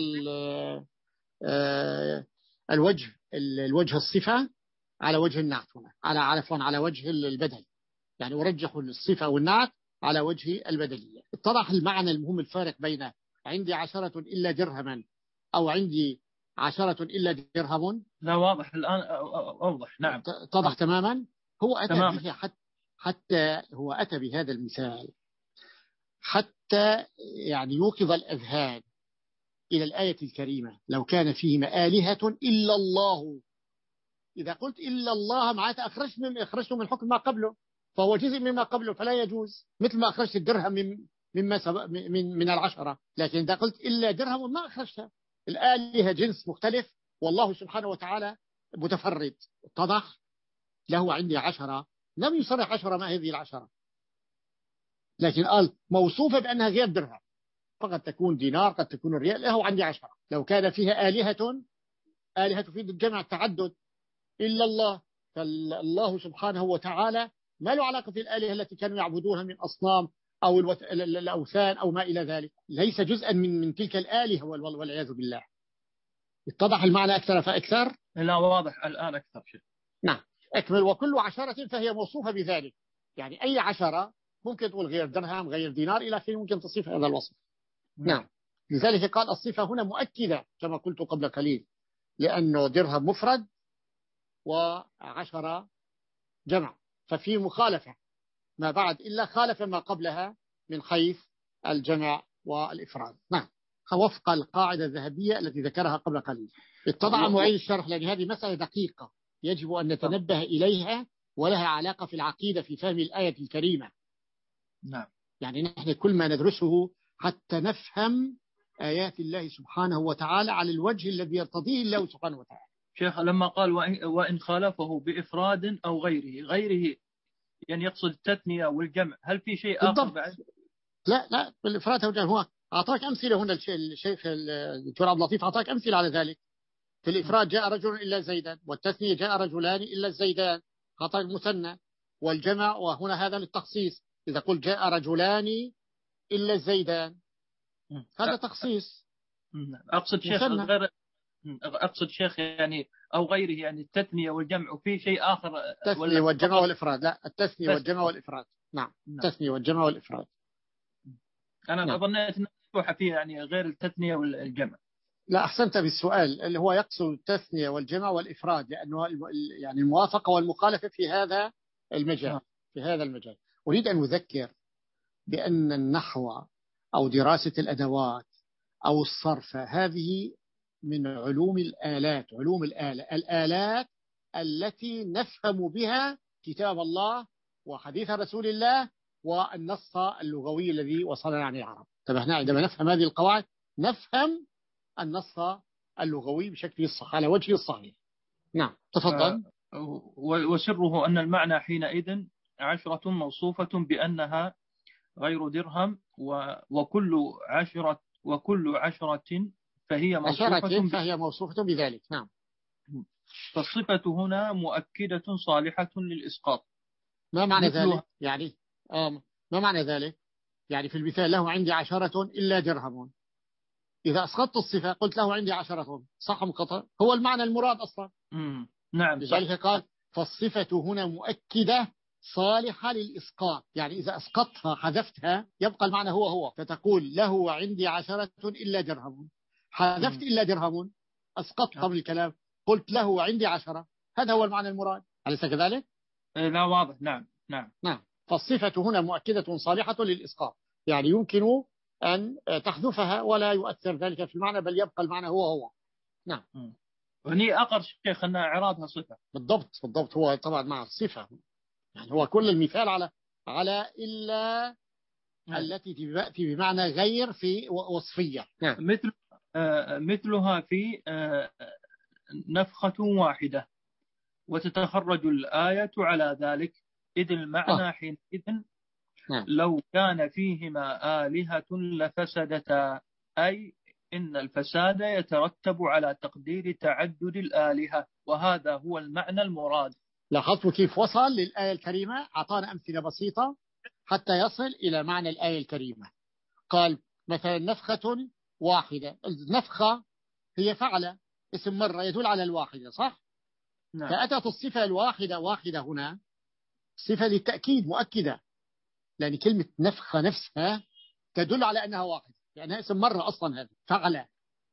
الوجه الوجه الصفة على وجه النعت هنا على عفوا على وجه البدل. يعني أرجح الصفة والنعت على وجه البدلية. اتضح المعنى المهم الفارق بين عندي عشرة إلا درهما أو عندي عشرة إلا درهم. لا واضح الآن أوضح. نعم اتضح تماما. هو أتى تمام. به حتى, حتى هو أتى بهذا المثال حتى يعني يوقظ الأذهان إلى الآية الكريمة لو كان فيهما آلهة إلا الله. إذا قلت إلا الله معناته أخرجت من أخرجته من حكم ما قبله فهو جزء مما قبله فلا يجوز. مثل ما أخرجت الدرهم من مما سبق من من العشرة. لكن إذا قلت إلا درهم ما أخرجتها. الآلهة جنس مختلف والله سبحانه وتعالى متفرد. اتضح. له عندي عشرة لم يصرح عشرة ما هذه العشرة لكن قال موصوفة بأنها غير درهم. فقد تكون دينار قد تكون الريال. له عندي عشرة. لو كان فيها آلهة آلهة تفيد الجمع التعدد إلا الله. فالله سبحانه وتعالى ما له علاقة في الآلهة التي كانوا يعبدونها من أصنام أو الأوثان أو ما إلى ذلك. ليس جزءا من من تلك الآلهة والعياذ بالله. اتضح المعنى أكثر فأكثر. لا واضح الآن أكثر شيء. نعم أكمل. وكل عشرة فهي موصوفة بذلك. يعني أي عشرة ممكن تقول غير درهم غير دينار إلى آخره ممكن تصف هذا الوصف. نعم لذلك قال الصفة هنا مؤكدة كما قلت قبل قليل لأنه درهم مفرد وعشرة جمع. ففي مخالفة ما بعد إلا خالف ما قبلها من حيث الجمع والإفراد. نعم وفق القاعدة الذهبية التي ذكرها قبل قليل. اتضع معين الشرح لأن هذه مسألة دقيقة يجب أن نتنبه إليها ولها علاقة في العقيدة في فهم الآية الكريمة. نعم يعني نحن كل ما ندرسه حتى نفهم آيات الله سبحانه وتعالى على الوجه الذي يرتضيه الله سبحانه وتعالى. شيخ لما قال وإن, وإن خالفه بإفراد أو غيره غيره يعني يقصد التثنية والجمع. هل في شيء آخر بعد؟ لا لا بالإفراد والجمع. هو أعطاك أمثلة هنا الشيخ الدكتور عبد اللطيف أعطاك أمثلة على ذلك. في الإفراد جاء رجل إلا زيدان والتثنية جاء رجلان إلا الزيدان أعطاك المثنى. والجمع وهنا هذا للتخصيص. إذا قلت جاء رجلان إلا الزيدان هذا تخصيص. أقصد شيخ غير أقصد شيخ يعني أو غيره، يعني التثنية والجمع، وفي شيء آخر. التثنية والجمع والإفراد. لا، التثنية والجمع والإفراد. نعم، التثنية والجمع والإفراد. أنا نعم. ظنيت أنها مفتوحة فيه يعني غير التثنية والجمع. لا، أحسنت بالسؤال، اللي هو يقصد التثنية والجمع والإفراد، لأنه يعني الموافقة والمخالفة في هذا المجال. آه. في هذا المجال أريد أن أذكر بأن النحو أو دراسة الأدوات أو الصرف هذه من علوم الآلات، علوم الآلة الآلات التي نفهم بها كتاب الله وحديث رسول الله والنص اللغوي الذي وصلنا عن العرب. تبهنا عندما نفهم هذه القواعد نفهم النص اللغوي بشكل الصح على وجه الصحيح. نعم، تفضل. وسره أن المعنى حينئذ عشرة موصوفة بأنها غير درهم، وكل عشرة وكل عشرة فهي موصوفة فهي موصوفة بذلك. نعم. فالصفة هنا مؤكدة صالحة للإسقاط. ما معنى ذلك؟ يعني آه ما معنى ذلك؟ يعني في المثال له عندي عشرة إلا درهم، إذا أسقطت الصفة قلت له عندي عشرة، صح مقطع؟ هو المعنى المراد أصلا. مم. نعم. لذلك قال فالصفة هنا مؤكدة صالحة للإسقاط، يعني إذا أسقطتها حذفتها يبقى المعنى هو هو، فتقول له عندي عشرة إلا درهم، حذفت إلا درهم أسقطت من الكلام، قلت له عندي عشرة، هذا هو المعنى المراد، أليس كذلك؟ لا، واضح. نعم نعم نعم. فالصفة هنا مؤكدة صالحة للإسقاط، يعني يمكن أن تحذفها ولا يؤثر ذلك في المعنى، بل يبقى المعنى هو هو. نعم. هني أقر شيخ أن إعرابها صفة. بالضبط بالضبط، هو طبعا مع الصفة، يعني هو كل المثال على على إلا نعم. التي تأتي بمعنى غير في وصفية. نعم. مثل آه مثلها في آه نفخة واحدة، وتتخرج الآية على ذلك، إذ المعنى آه. حينئذ نعم. لو كان فيهما آلهة لفسدتا، أي إن الفساد يترتب على تقدير تعدد الآلهة، وهذا هو المعنى المراد. لاحظتوا كيف وصل للآية الكريمة؟ أعطانا أمثلة بسيطة حتى يصل إلى معنى الآية الكريمة. قال مثلا نفخة واحدة، النفخة هي فعلة، اسم مرة يدل على الواحدة، صح؟ نعم. فأتت الصفة الواحدة واحدة هنا صفة للتأكيد مؤكدة، لأن كلمة نفخة نفسها تدل على أنها واحدة، لأنها اسم مرة أصلا، هذه فعلة.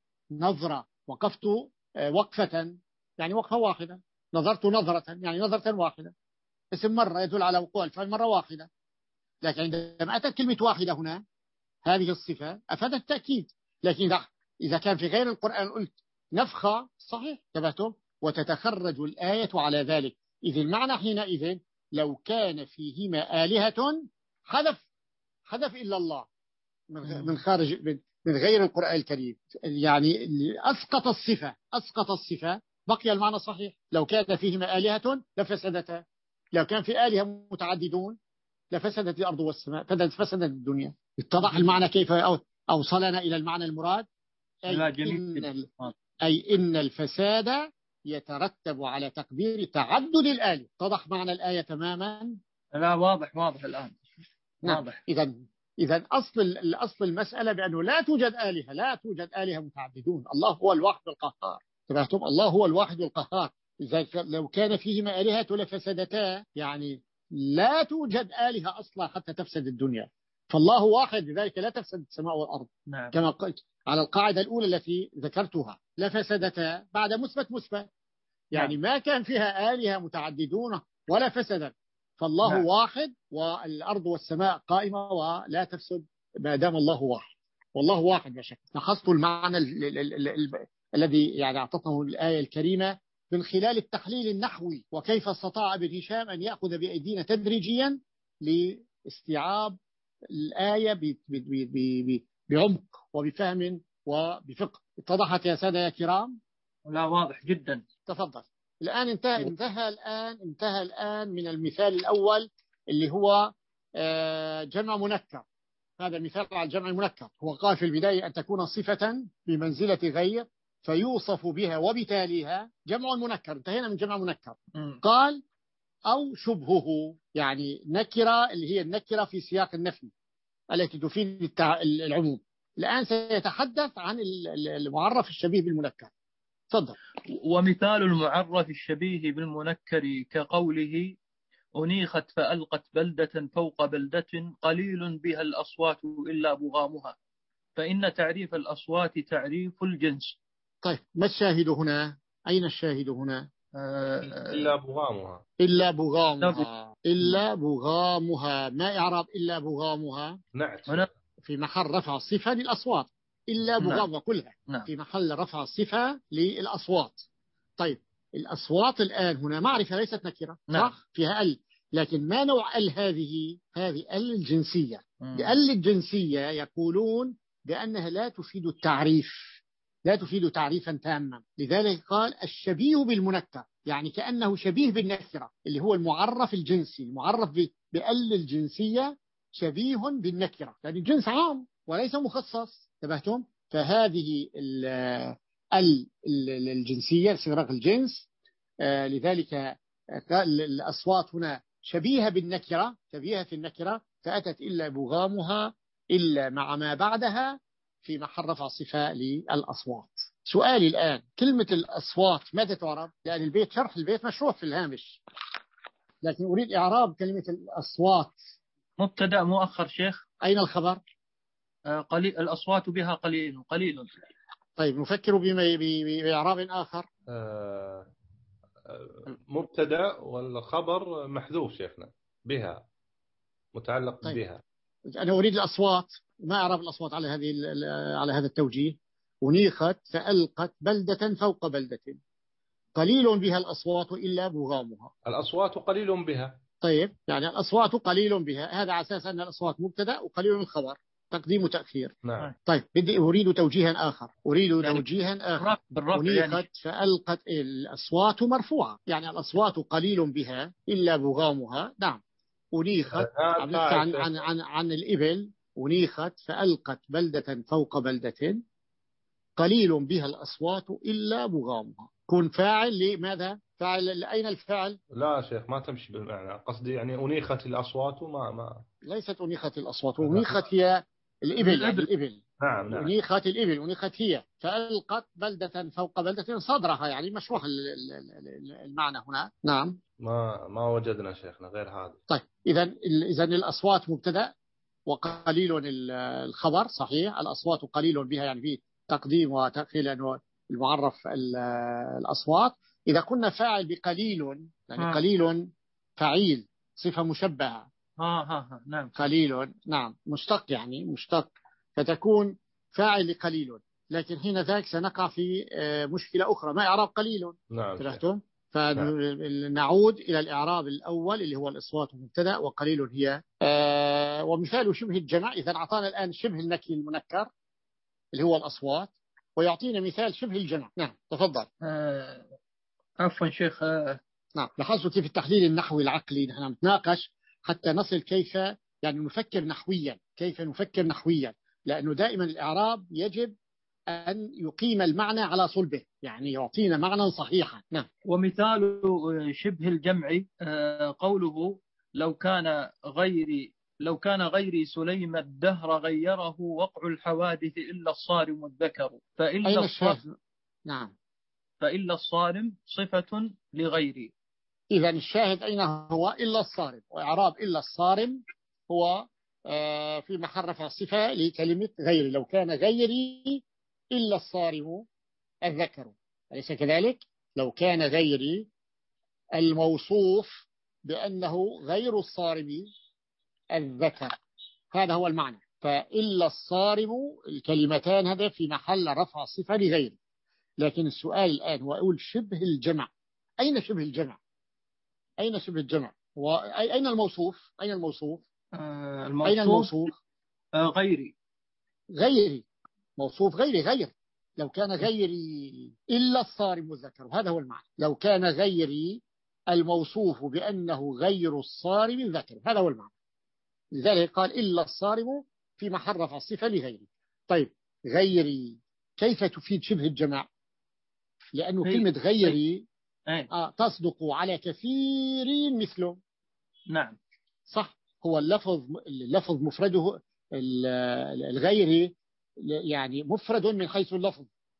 نظرة، وقفت وقفة يعني وقفة واحدة، نظرت نظرة يعني نظرة واحدة، اسم مرة يدل على وقوع الفعل مرة واحدة. لكن عندما أتت كلمة واحدة هنا هذه الصفة أفادت التأكيد. لكن إذا كان في غير القرآن قلت نفخة صحيح تبعتم، وتتخرج الآية على ذلك، إذ المعنى حينئذ لو كان فيهما آلهة حذف حذف إلا الله من خارج من غير القرآن الكريم، يعني أسقط الصفة أسقط الصفة بقي المعنى صحيح. لو كان فيهما آلهة لفسدتا، لو كان في آلهة متعددون لفسدت الأرض والسماء، فسدت الدنيا. اتضح المعنى كيف أوصلنا إلى المعنى المراد؟ أي إن, أي إن الفساد يترتب على تقدير تعدد الآلهة. اتضح معنى الآية تماما؟ لا، واضح واضح الآن. نعم. واضح. إذا إذا أصل الأصل المسألة بأنه لا توجد آلهة لا توجد آلهة متعددون، الله هو الواحد القهار. تبعتم، الله هو الواحد القهار. إذا لو كان فيهما آلهة لفسدتا، يعني لا توجد آلهة أصلا حتى تفسد الدنيا، فالله واحد، لذلك لا تفسد السماء والأرض. نعم. كما قلت على القاعدة الأولى التي ذكرتها، لفسدتا بعد مثبت مثبت، يعني نعم. ما كان فيها آلهة متعددون ولا فسدت، فالله نعم. واحد، والأرض والسماء قائمة ولا تفسد ما دام الله واحد، والله واحد لا شك. لاحظت المعنى الذي يعني أعطته الآية الكريمة من خلال التحليل النحوي، وكيف استطاع ابن هشام أن يأخذ بأيدينا تدريجيا لاستيعاب الآية بعمق وبفهم وبفقه. اتضحت يا سادة يا كرام؟ لا، واضح جدا. تفضل. الآن انتهى انتهى الآن انتهى الآن من المثال الأول اللي هو جمع منكر. هذا المثال على الجمع المنكر، هو قال في البداية أن تكون صفة بمنزلة غير فيوصف بها وبتاليها جمع منكر. انتهينا من جمع منكر. م. قال أو شبهه، يعني نكرة اللي هي النكرة في سياق النفي التي تفيد العموم. الآن سيتحدث عن المعرف الشبيه بالمنكر. تفضل. ومثال المعرف الشبيه بالمنكر كقوله أنيخت فألقت بلدة فوق بلدة قليل بها الأصوات إلا بغامها، فإن تعريف الأصوات تعريف الجنس. طيب ما الشاهد هنا؟ أين الشاهد هنا؟ إلا بغامها. إلا بغامها. إلا بغامها. ما إعراب إلا بغامها؟ نعت في محل رفع صفة للأصوات. إلا بغامها كلها في محل رفع صفة للأصوات. طيب الأصوات الآن هنا معرفة ليست نكرة، صح؟ فيها ال، لكن ما نوع ال هذه؟ هذه ال الجنسية. بال الجنسية يقولون بأنها لا تفيد التعريف، لا تفيد تعريفا تاما. لذلك قال الشبيه بالمنكر، يعني كأنه شبيه بالنكرة اللي هو المعرف الجنسي. المعرف بال الجنسية شبيه بالنكرة، يعني الجنس عام وليس مخصص. انتبهتم؟ فهذه ال الجنسية صيغة الجنس. آه لذلك الأصوات هنا شبيهة بالنكرة، شبيهة في النكرة، فأتت إلا بغامها إلا مع ما بعدها في محل رفع صفة للأصوات. سؤالي الآن كلمة الأصوات ماذا تعرب؟ لأن البيت شرح البيت مشروح في الهامش، لكن أريد إعراب كلمة الأصوات. مبتدأ مؤخر شيخ. أين الخبر؟ آه قليل، الأصوات بها قليل قليل. طيب نفكر بإعراب آخر. آه مبتدأ والخبر محذوف شيخنا، بها متعلق. طيب. بها. أنا أريد الأصوات، ما أعرف الأصوات على هذه على هذا التوجيه. أنيخت فألقت بلدة فوق بلدة قليل بها الأصوات إلا بغامها. الأصوات قليل بها. طيب يعني الأصوات قليل بها، هذا على أساس أن الأصوات مبتدأ وقليل من الخبر، تقديم وتأخير. نعم. طيب بدي أريد توجيها آخر، أريد يعني توجيها آخر. أنيخت يعني. فألقت الأصوات مرفوعة، يعني الأصوات قليل بها إلا بغامها. نعم. أنيخت عن, عن, عن, عن, عن الإبل. أنيخت فألقت بلدة فوق بلدة قليل بها الأصوات إلا بغامها. كن فاعل لماذا؟ فاعل أين الفاعل؟ لا شيخ ما تمشي بالمعنى، قصدي يعني أنيخت الأصوات وما ما ليست أنيخت الأصوات، أنيخت هي الإبل، يعني الإبل. نعم نعم. أنيخت الإبل، أنيخت هي، فألقت بلدة فوق بلدة صدرها، يعني مشروح المعنى هنا. نعم. ما ما وجدنا شيخنا غير هذا. طيب إذا إذا الأصوات مبتدأ وقليل الخبر، صحيح. الأصوات قليل بها يعني في تقديم وتأخير المعرف الأصوات. إذا كنا فاعل بقليل يعني آه. قليل فعيل صفة مشبهة. آه آه نعم. قليل نعم مشتق، يعني مشتق، فتكون فاعل لقليل. لكن حين ذاك سنقع في مشكلة أخرى، ما إعراب قليل؟ نعم. فهمتم؟ فنعود إلى الإعراب الأول اللي هو الأصوات مبتدأ وقليل هي. آه ومثال شبه الجمع، إذا أعطانا الآن شبه النكي المنكر اللي هو الأصوات، ويعطينا مثال شبه الجمع. نعم تفضل. آه عفوا شيخ. آه نعم لاحظوا كيف التحليل النحوي العقلي نحن نتناقش حتى نصل كيف يعني نفكر نحويا، كيف نفكر نحويا، لأنه دائما الإعراب يجب أن يقيم المعنى على صلبه، يعني يعطينا معنى صحيحا. نعم. ومثال شبه الجمع قوله لو كان غيري لو كان غيري سليم الدهر غيره وقع الحوادث إلا الصارم الذكر، فإلا الصارم. نعم. فإلا الصارم صفة لغيري. إذا الشاهد أين هو؟ إلا الصارم، وإعراب إلا الصارم هو في محل رفع صفة لكلمة غيري. لو كان غيري إلا الصارم الذكر، أليس كذلك؟ لو كان غيري الموصوف بأنه غير الصارم الذكر، هذا هو المعنى. فإلا الصارم الكلمتان هذا في محل رفع صفة لغيري. لكن السؤال الآن هو أقول شبه الجمع، أين شبه الجمع؟ أين شبه الجمع؟ أين الموصوف؟ أين الموصوف؟ آه الموصوف أين الموصوف؟ آه غيري. غيري موصوف غيري غير. لو كان غيري إلا الصارم الذكر، هذا هو المعنى. لو كان غيري الموصوف بأنه غير الصارم الذكر، هذا هو المعنى. لذلك قال إلا الصارم في محل رفع الصفة لغيري. طيب غيري كيف تفيد شبه الجمع؟ لأنه كلمة غيري آه تصدق على كثير مثله. نعم صح. هو اللفظ اللفظ مفرده الغيري يعني مفرد من حيث اللفظ،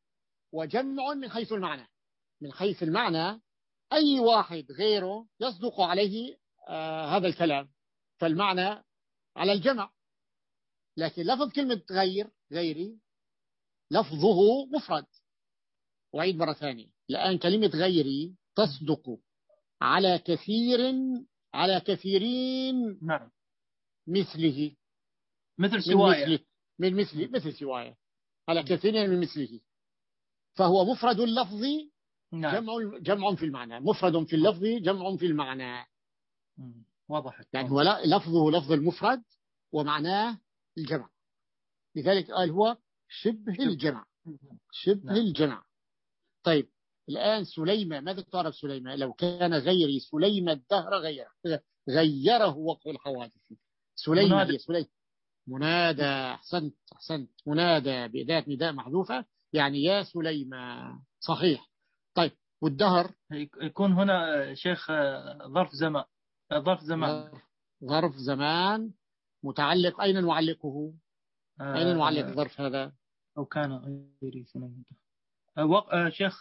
وجمع من حيث المعنى. من حيث المعنى أي واحد غيره يصدق عليه آه هذا الكلام، فالمعنى على الجمع. لكن لفظ كلمة غير غيري لفظه مفرد. وعيد مرة ثانية، الآن كلمة غيري تصدق على كثير على كثيرين نعم مثله مثل سواية من مثله مثل سواية على كثيرين من مثله، فهو مفرد لفظي. نعم. جمع جمع في المعنى، مفرد في اللفظ جمع في المعنى. واضح. يعني هو لفظه لفظ المفرد ومعناه الجمع، لذلك قال هو شبه الجمع. شبه نعم. الجمع. طيب الآن سليمة، ماذا تعرف سليمة؟ لو كان غيري سليمة الدهر غيره غيره وقع الحوادث. سليمة هي سليمة منادى. أحسنت أحسنت منادى بأداة نداء محذوفة، يعني يا سليمة. صحيح. طيب والدهر يكون هنا شيخ ظرف زمان. ظرف زمان ظرف زمان متعلق. أين نعلقه؟ آه أين نعلق الظرف هذا؟ أو كان غيري سليمة وق... شيخ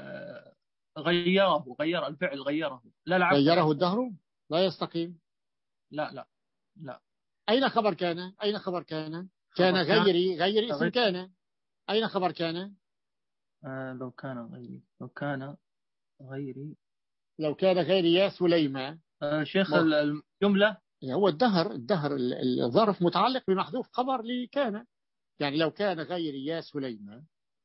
غيره غير الفعل غيره. لا لا غيره الدهر لا يستقيم. لا لا لا. أين خبر كان؟ أين خبر كان؟ كان غيري غيري اسم كان. أين خبر كان؟ آه لو كان غيري لو كان غيري لو كان غيري يا سليمة. آه شيخ الجملة هو الدهر. الدهر الظرف متعلق بمحذوف خبر لكان. يعني لو كان غيري يا سليمة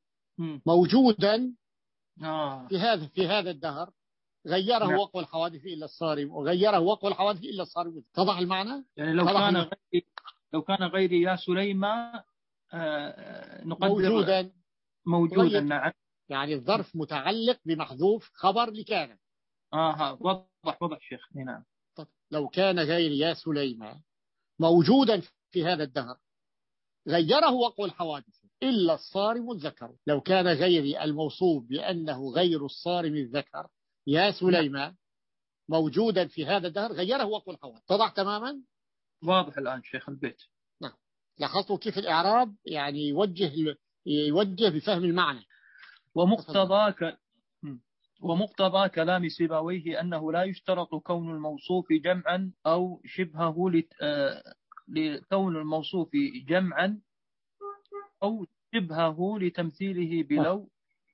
موجودا آه. في هذا في هذا الدهر غيره نعم. وقوع الحوادث إلا الصارم، وغيره وقوع الحوادث إلا الصارم. اتضح المعنى؟ يعني لو كان غيري لو كان غيري يا سليمة آه نقدر موجودا موجودا نعم. يعني الظرف متعلق بمحذوف خبر لكان. آه وضح وضح شيخ. نعم. طب لو كان غيري يا سليمة موجودا في هذا الدهر غيره وقوع الحوادث إلا الصارم الذكر. لو كان غيري الموصوف بأنه غير الصارم الذكر يا سليمة موجودا في هذا الدهر غيره وقوع الحوادث. تضع تماما. واضح الآن شيخ البيت. نعم. لاحظتوا كيف الإعراب يعني يوجه يوجه بفهم المعنى. ومقتضى ك... ومقتضى كلام سيبويه أنه لا يشترط كون الموصوف جمعا أو شبهه لت... آ... لكون الموصوف جمعا أو شبهه لتمثيله بلو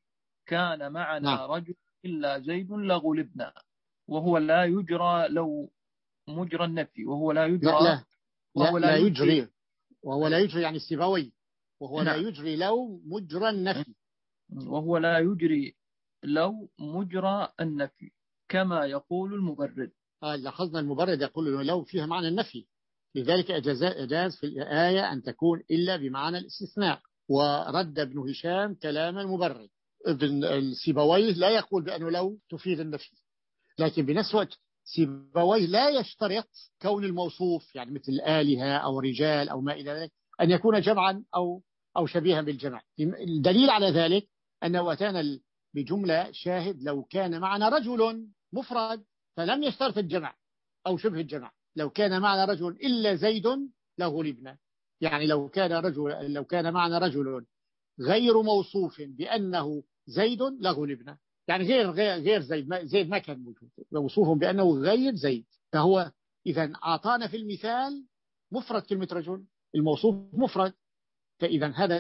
كان معنا نعم. رجل إلا زيد لغلبنا، وهو لا يجرى لو مجرى النفي، وهو لا يجرى لا لا, وهو لا, لا يجري, يجري وهو لا يجري يعني السيبوي وهو نعم. لا يجري لو مجرى النفي، وهو لا يجري لو مجرى النفي كما يقول المبرد. آه لاحظنا المبرد يقول لو فيها معنى النفي، لذلك أجاز, أجاز في الآية أن تكون إلا بمعنى الاستثناء. ورد ابن هشام كلام المبرد. ابن السيبويه لا يقول بأنه لو تفيد النفي، لكن بنفس الوقت سيبويه لا يشترط كون الموصوف يعني مثل الآلهة أو رجال أو ما إلى ذلك أن يكون جمعا أو أو شبيها بالجمع. الدليل على ذلك أنه أتانا بجملة شاهد لو كان معنا رجل مفرد فلم يشترط الجمع أو شبه الجمع. لو كان معنا رجل إلا زيد لغلبنا، يعني لو كان رجل لو كان معنا رجل غير موصوف بأنه زيد لغلبنا، يعني غير غير غير زيد ما زيد ما كان موجود، موصوف بأنه غير زيد. فهو إذا أعطانا في المثال مفرد كلمة رجل، الموصوف مفرد، فإذا هذا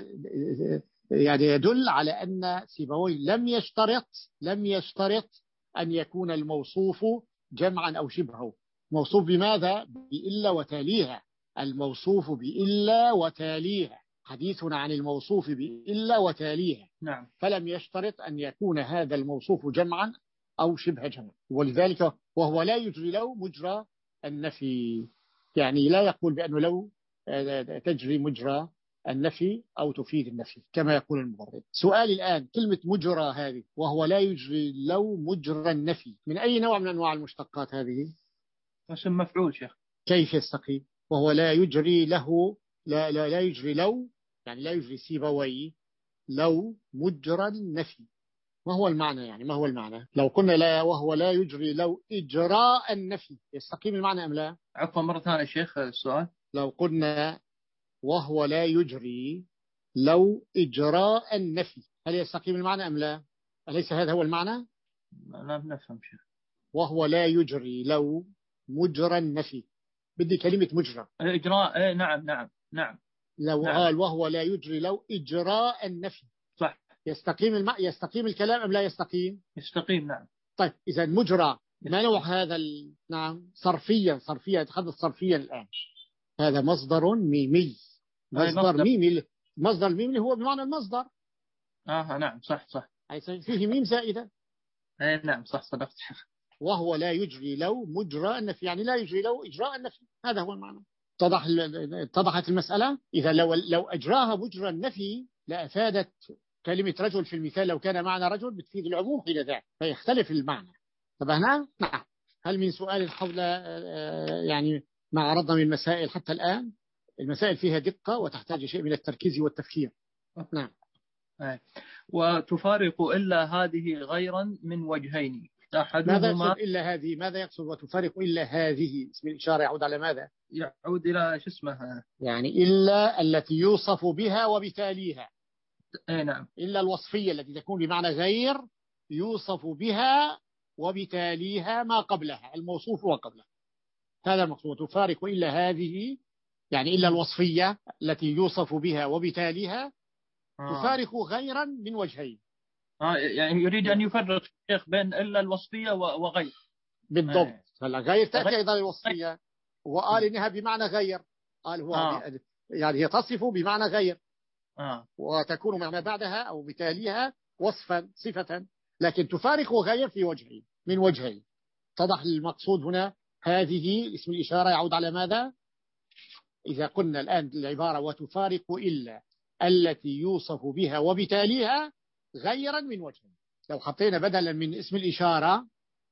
يعني يدل على أن سيبويه لم يشترط لم يشترط أن يكون الموصوف جمعا أو شبهه. موصوف بماذا؟ بإلا وتاليها. الموصوف بإلا وتاليها، حديثنا عن الموصوف بإلا وتاليها. نعم. فلم يشترط أن يكون هذا الموصوف جمعا أو شبه جمع، ولذلك وهو لا يجري لو مجرى النفي، يعني لا يقول بأنه لو تجري مجرى النفي أو تفيد النفي كما يقول المبرد. سؤال الآن كلمة مجرى هذه وهو لا يجري لو مجرى النفي، من أي نوع من أنواع المشتقات هذه؟ اسم مفعول شيخ. كيف يستقيم وهو لا يجري له لا, لا, لا يجري لو يعني لا يجري سيبويه لو مجرى النفي؟ ما هو المعنى يعني ما هو المعنى لو قلنا لا وهو لا يجري لو إجراء النفي يستقيم المعنى أم لا؟ عفوا مرة ثانية شيخ السؤال. لو قلنا وهو لا يجري لو إجراء النفي، هل يستقيم المعنى أم لا؟ أليس هذا هو المعنى؟ لا نفهم شيء. وهو لا يجري لو مجرى النفي، بدي كلمة مجرى. إجراء إيه نعم نعم نعم. لو نعم. قال وهو لا يجري لو إجراء النفي صح. يستقيم الم... يستقيم الكلام أم لا يستقيم؟ يستقيم نعم. طيب إذا مجرى ما نوع هذا ال... نعم صرفيا صرفيا يتحدث صرفيا الآن. هذا مصدر ميمي، مصدر, مصدر. ميمي. مصدر الميمي هو بمعنى المصدر. آه نعم صح صح. فيه ميم زائدة. أي نعم صح صدقت. وهو لا يجري لو مجرى النفي، يعني لا يجري لو إجراء النفي، هذا هو المعنى. اتضح اتضحت المسألة. إذا لو لو أجراها مجرى النفي لأفادت كلمة رجل في المثال، لو كان معنى رجل بتفيد العموم حين ذاك فيختلف المعنى. طب هنا نعم. هل من سؤال حول يعني ما عرضنا من مسائل حتى الآن؟ المسائل فيها دقة وتحتاج شيء من التركيز والتفكير. نعم. وتفارق إلا هذه غيرا من وجهين. ماذا يقصد إلا هذه؟ ماذا يقصد وتفارق إلا هذه؟ اسم الإشارة يعود على ماذا؟ يعود إلى شو اسمها يعني إلا التي يوصف بها وبتاليها. أي نعم. إلا الوصفية التي تكون بمعنى غير يوصف بها وبتاليها ما قبلها، الموصوف وقبلها، هذا المقصود. تفارق إلا هذه يعني إلا الوصفية التي يوصف بها وبتاليها آه. تفارق غيرا من وجهين. آه يعني يريد أن يفرق الشيخ بين إلا الوصفية وغير. بالضبط. هلا آه. غير تأتي أيضا الوصفية، وقال إنها بمعنى غير، قال هو آه. يعني هي تصف بمعنى غير آه. وتكون معنى بعدها أو بتاليها وصفا صفة، لكن تفارق غير في وجهين من وجهين. اتضح المقصود هنا. هذه اسم الإشارة يعود على ماذا؟ إذا قلنا الآن العبارة وتفارق إلا التي يوصف بها وبتاليها غيرا من وجهين، لو حطينا بدلا من اسم الإشارة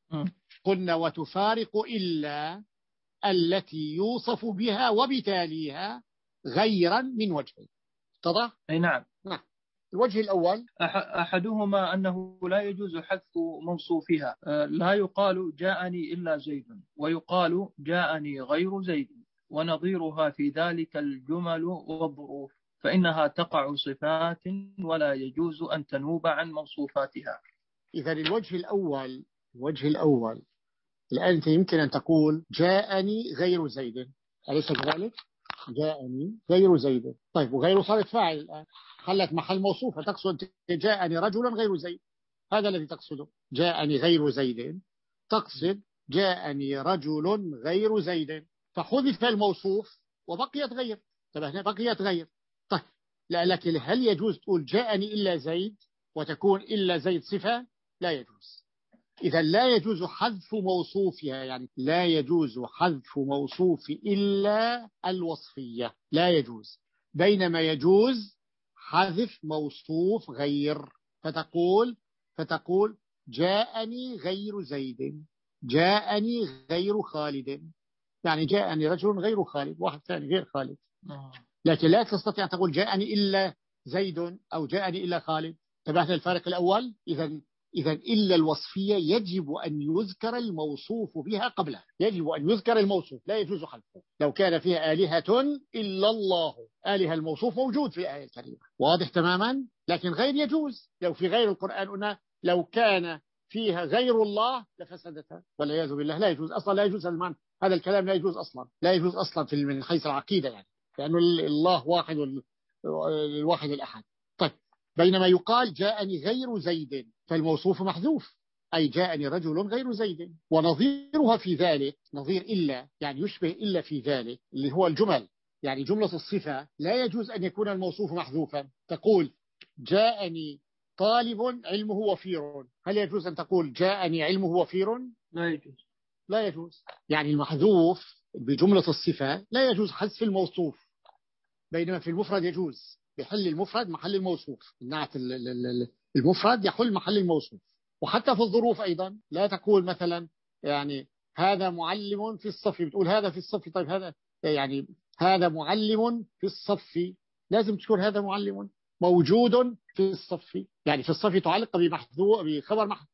قلنا وتفارق إلا التي يوصف بها وبتاليها غيرا من وجهين. اتضح؟ أي نعم. نعم. الوجه الأول أحدهما أنه لا يجوز حذف موصوفها، لا يقال جاءني إلا زيد، ويقال جاءني غير زيد، ونظيرها في ذلك الجمل والظروف، فإنها تقع صفات ولا يجوز أن تنوب عن موصوفاتها. إذا الوجه الأول الوجه الأول الآن يمكن أن تقول جاءني غير زيد، أليس كذلك؟ جاءني غير زيد. طيب وغير صارت فاعل الآن، خلت محل موصوفة، تقصد جاءني رجلا غير زيد، هذا الذي تقصده. جاءني غير زيد تقصد جاءني رجل غير زيد، فحذف الموصوف وبقيت غير. طب هنا بقيت غير. طيب لا، لكن هل يجوز تقول جاءني إلا زيد وتكون إلا زيد صفة؟ لا يجوز. إذا لا يجوز حذف موصوفها، يعني لا يجوز حذف موصوف إلا الوصفية، لا يجوز، بينما يجوز حذف موصوف غير. فتقول فتقول جاءني غير زيد، جاءني غير خالد، يعني جاءني رجل غير خالد، واحد ثاني غير خالد. لكن لا تستطيع أن تقول جاءني إلا زيد أو جاءني إلا خالد. تبعت الفارق الأول. إذا إذا إلا الوصفية يجب أن يذكر الموصوف بها قبلها، يجب أن يذكر الموصوف، لا يجوز حذفه. لو كان فيها آلهة إلا الله، آلهة الموصوف موجود في الآية الكريمة، واضح تماما. لكن غير يجوز. لو في غير القرآن قلنا لو كان فيها غير الله لفسدتها والعياذ بالله، لا يجوز أصلا، لا يجوز المعنى. هذا الكلام لا يجوز أصلا، لا يجوز أصلا في من حيث العقيدة، يعني لأنه الله واحد الواحد الأحد. طيب بينما يقال جاءني غير زيد فالموصوف محذوف، أي جاءني رجل غير زيد. ونظيرها في ذلك نظير إلا، يعني يشبه إلا في ذلك اللي هو الجمل، يعني جملة الصفة لا يجوز أن يكون الموصوف محذوفا. تقول جاءني طالب علمه وفير، هل يجوز أن تقول جاءني علمه وفير؟ لا يجوز. لا يجوز. يعني المحذوف بجملة الصفة لا يجوز حذف الموصوف، بينما في المفرد يجوز، بحل المفرد محل الموصوف. النعت المفرد يحل محل الموصوف. وحتى في الظروف أيضا لا تقول مثلا يعني هذا معلم في الصف، بتقول هذا في الصف. طيب هذا يعني هذا معلم في الصف، لازم تكون هذا معلم موجود في الصف، يعني في الصف تعلق بمحذوف بخبر مح...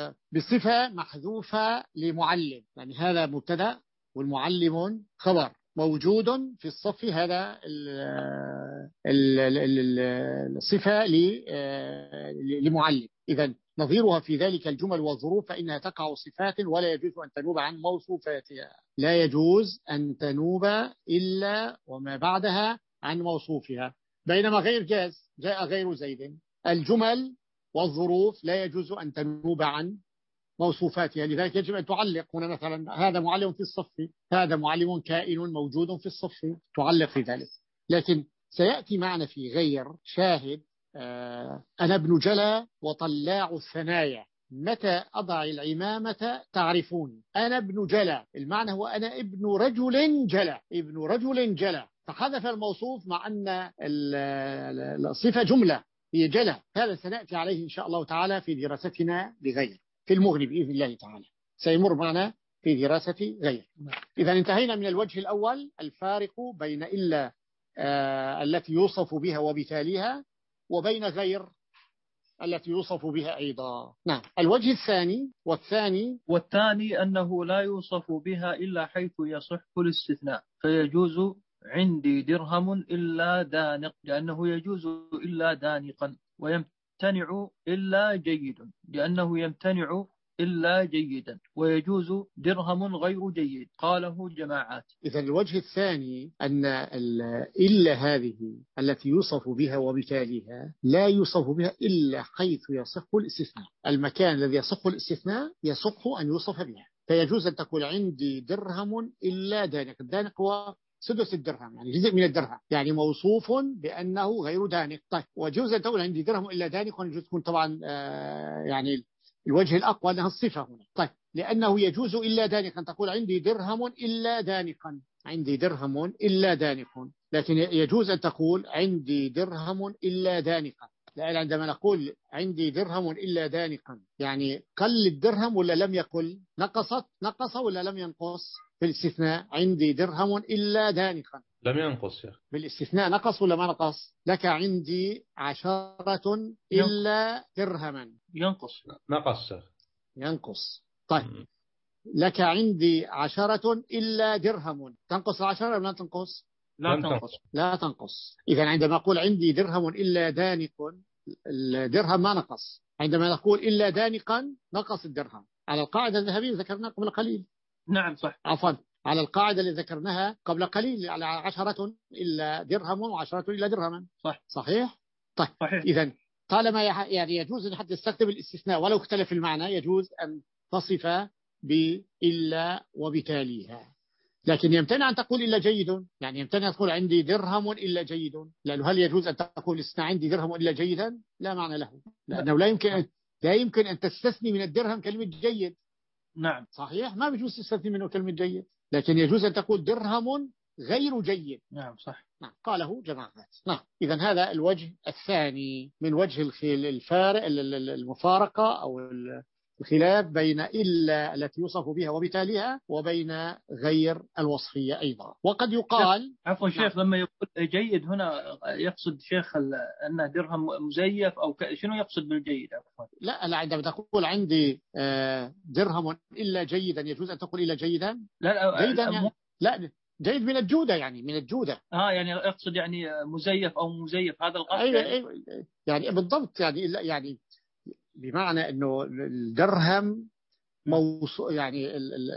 بصفة محذوفة لمعلم، يعني هذا مبتدا والمعلم خبر، موجود في الصف، هذا الصفة لمعلم. إذن نظيرها في ذلك الجمل والظروف فإنها تقع صفات ولا يجوز أن تنوب عن موصوفاتها، لا يجوز أن تنوب إلا وما بعدها عن موصوفها. بينما غير جاز، جاء غير زيد، الجمل والظروف لا يجوز أن تنوب عن موصوفاتها، لذلك يجب أن تعلق هنا مثلا هذا معلم في الصف، هذا معلم كائن موجود في الصف، تعلق في ذلك. لكن سيأتي معنا في غير شاهد آه أنا ابن جلا وطلاع الثنايا، متى أضع العمامة تعرفون. أنا ابن جلا، المعنى هو أنا ابن رجل جلا، ابن رجل جلا، فحذف الموصوف مع أن الصفة جملة هي جلا. هذا سنأتي عليه إن شاء الله تعالى في دراستنا لغير في المغني بإذن الله تعالى، سيمر معنا في دراسة غير. إذا انتهينا من الوجه الأول، الفارق بين إلا آه التي يوصف بها وبتاليها وبين غير التي يوصف بها أيضا. نعم. الوجه الثاني والثاني والثاني أنه لا يوصف بها إلا حيث يصح الاستثناء، فيجوز عندي درهم إلا دانق، لأنه يجوز إلا دانقا، ويمتنع إلا جيد لأنه يمتنع إلا جيدا، ويجوز درهم غير جيد، قاله جماعات. إذا الوجه الثاني أن إلا هذه التي يوصف بها وبتاليها لا يوصف بها إلا حيث يصح الاستثناء، المكان الذي يصح الاستثناء يصح أن يوصف بها، فيجوز أن تقول عندي درهم إلا دانق. الدانق هو سدس الدرهم، يعني جزء من الدرهم، يعني موصوف بأنه غير دانق. طيب، وجوز أن تقول عندي درهم إلا دانق، ويجوز تكون طبعا آه يعني الوجه الأقوى أنها الصفة هنا. طيب، لأنه يجوز إلا دانقا، تقول عندي درهم إلا دانقا، عندي درهم إلا دانق، لكن يجوز أن تقول عندي درهم إلا دانقا. لأن عندما نقول عندي درهم إلا دانقا يعني قل الدرهم ولا لم يقل، نقصت نقص ولا لم ينقص. في الاستثناء عندي درهم إلا دانقا لم ينقص يا بالاستثناء، نقص ولا ما نقص؟ لك عندي عشرة إلا درهما، ينقص نقص ينقص. طيب، لك عندي عشرة إلا درهم، تنقص العشرة ولا تنقص؟ لا تنقص لا تنقص. إذا عندما أقول عندي درهم إلا دانق، الدرهم ما نقص. عندما نقول إلا دانقا نقص الدرهم، على القاعدة الذهبية ذكرناها قبل قليل. نعم صح، عفوا، على القاعدة اللي ذكرناها قبل قليل، على عشرة إلا درهم وعشرة إلا درهما. صح. صحيح. طيب، صحيح. إذا طالما يعني يجوز أن حتى يستخدم الاستثناء ولو اختلف المعنى، يجوز أن تصف بإلا وبتاليها، لكن يمتنع أن تقول إلا جيد، يعني يمتنع أن تقول عندي درهم إلا جيد، لأنه هل يجوز أن تقول استثناء عندي درهم إلا جيدا؟ لا معنى له، لأنه لا يمكن أن لا يمكن أن تستثني من الدرهم كلمة جيد. نعم صحيح، ما بيجوز تستثني منه كلمة جيد، لكن يجوز أن تقول درهم غير جيد. نعم صح. نعم، قاله جماعات. نعم. إذن هذا الوجه الثاني من وجه الفارق المفارقة أو الخلاف بين إلا التي يوصف بها وبتاليها وبين غير الوصفية أيضا. وقد يقال عفوا شيخ، لما يقول جيد هنا يقصد شيخ أنه درهم مزيف أو ك... شنو يقصد بالجيد؟ عفوا لا لا، عندما تقول عندي درهم إلا جيدا يجوز أن تقول إلا جيدا. لا لا جيدا يعني... لا جيد من الجودة، يعني من الجودة. اه يعني يقصد يعني مزيف أو مزيف، هذا القصد. أيوة يعني. أيوة يعني بالضبط، يعني يعني بمعنى أنه الدرهم موصو يعني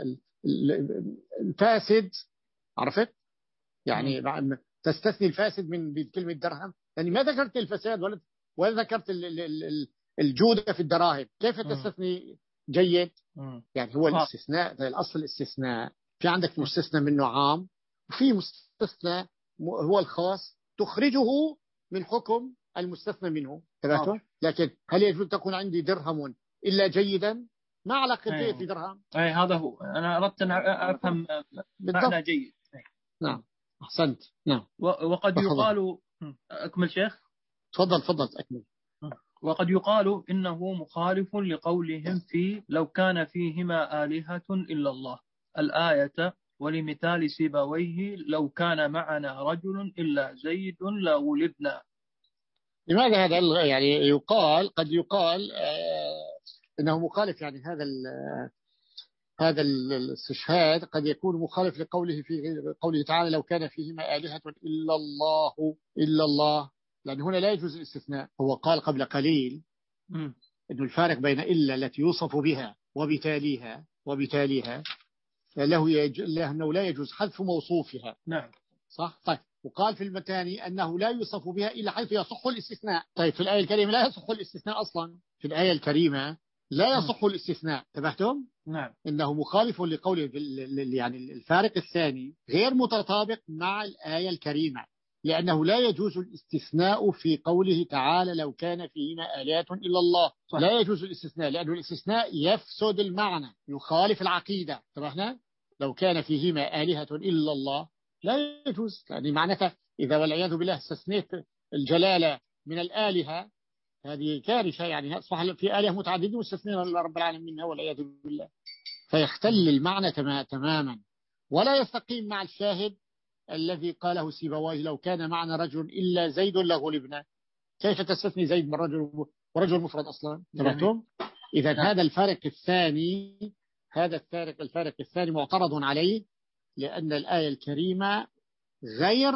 الفاسد، عرفت يعني م. تستثني الفاسد من كلمة درهم، يعني ما ذكرت الفساد ولا ولا ذكرت الجودة في الدراهم، كيف تستثني جيد؟ م. يعني هو الاستثناء، الأصل الاستثناء، في عندك مستثنى منه عام وفي مستثنى هو الخاص تخرجه من حكم المستثنى منه، تبعته. لكن هل يجوز تكون عندي درهم إلا جيدا؟ ما علاقة جيد في درهم. أي هذا هو، أنا أردت أن أفهم معنى جيد. نعم أحسنت. نعم. وقد يقال، أكمل شيخ. تفضل تفضل أكمل. وقد يقال إنه مخالف لقولهم في لو كان فيهما آلهة إلا الله الآية، ولمثال سيبويه لو كان معنا رجل إلا زيد لغلبنا. لماذا هذا يعني يقال؟ قد يقال آه إنه مخالف، يعني هذا هذا الاستشهاد قد يكون مخالف لقوله في قوله تعالى لو كان فيهما آلهة إلا الله إلا الله، لأن هنا لا يجوز الاستثناء. هو قال قبل قليل أن الفارق بين إلا التي يوصف بها وبتاليها وبتاليها له يج... أنه لا يجوز حذف موصوفها. نعم صح. طيب وقال في الثاني أنه لا يوصف بها إلا حيث يصح الاستثناء. طيب في الآية الكريمة لا يصح الاستثناء أصلا، في الآية الكريمة لا يصح الاستثناء. انتبهتم؟ نعم. إنه مخالف لقوله يعني الفارق الثاني غير متطابق مع الآية الكريمة، لأنه لا يجوز الاستثناء في قوله تعالى لو كان فيهما آلهة إلا الله. صح. لا يجوز الاستثناء لأنه الاستثناء يفسد المعنى، يخالف العقيدة. انتبهنا؟ لو كان فيهما آلهة إلا الله لا يجوز، يعني معناته إذا والعياذ بالله استثنيت الجلالة من الآلهة هذه كارثة، يعني أصبح في آلهة متعددة مستثنين رب العالمين والعياذ بالله، فيختل المعنى تماما ولا يستقيم مع الشاهد الذي قاله سيبويه لو كان معنا رجل إلا زيد لغلبنا. كيف تستثني زيد من رجل ورجل مفرد أصلا؟ تبعتم؟ إذا هذا الفارق الثاني هذا الفارق الفارق الثاني معترض عليه، لأن الآية الكريمة غير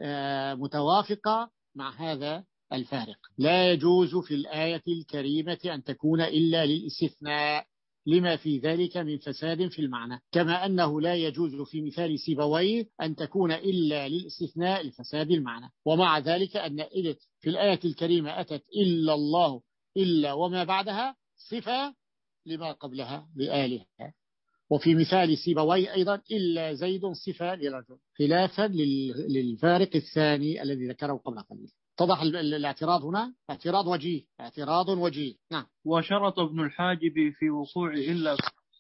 متوافقة مع هذا الفارق. لا يجوز في الآية الكريمة أن تكون إلا للاستثناء لما في ذلك من فساد في المعنى، كما أنه لا يجوز في مثال سيبويه أن تكون إلا للاستثناء لفساد المعنى. ومع ذلك أن إلت في الآية الكريمة أتت إلا الله إلا وما بعدها صفة لما قبلها بآلهة، وفي مثال سيبويه أيضا إلا زيد صفة لرجل، خلافا للفارق الثاني الذي ذكره قبل قليل. اتضح الاعتراض هنا اعتراض وجيه اعتراض وجيه. نعم. وشرط ابن الحاجب في وقوع إلا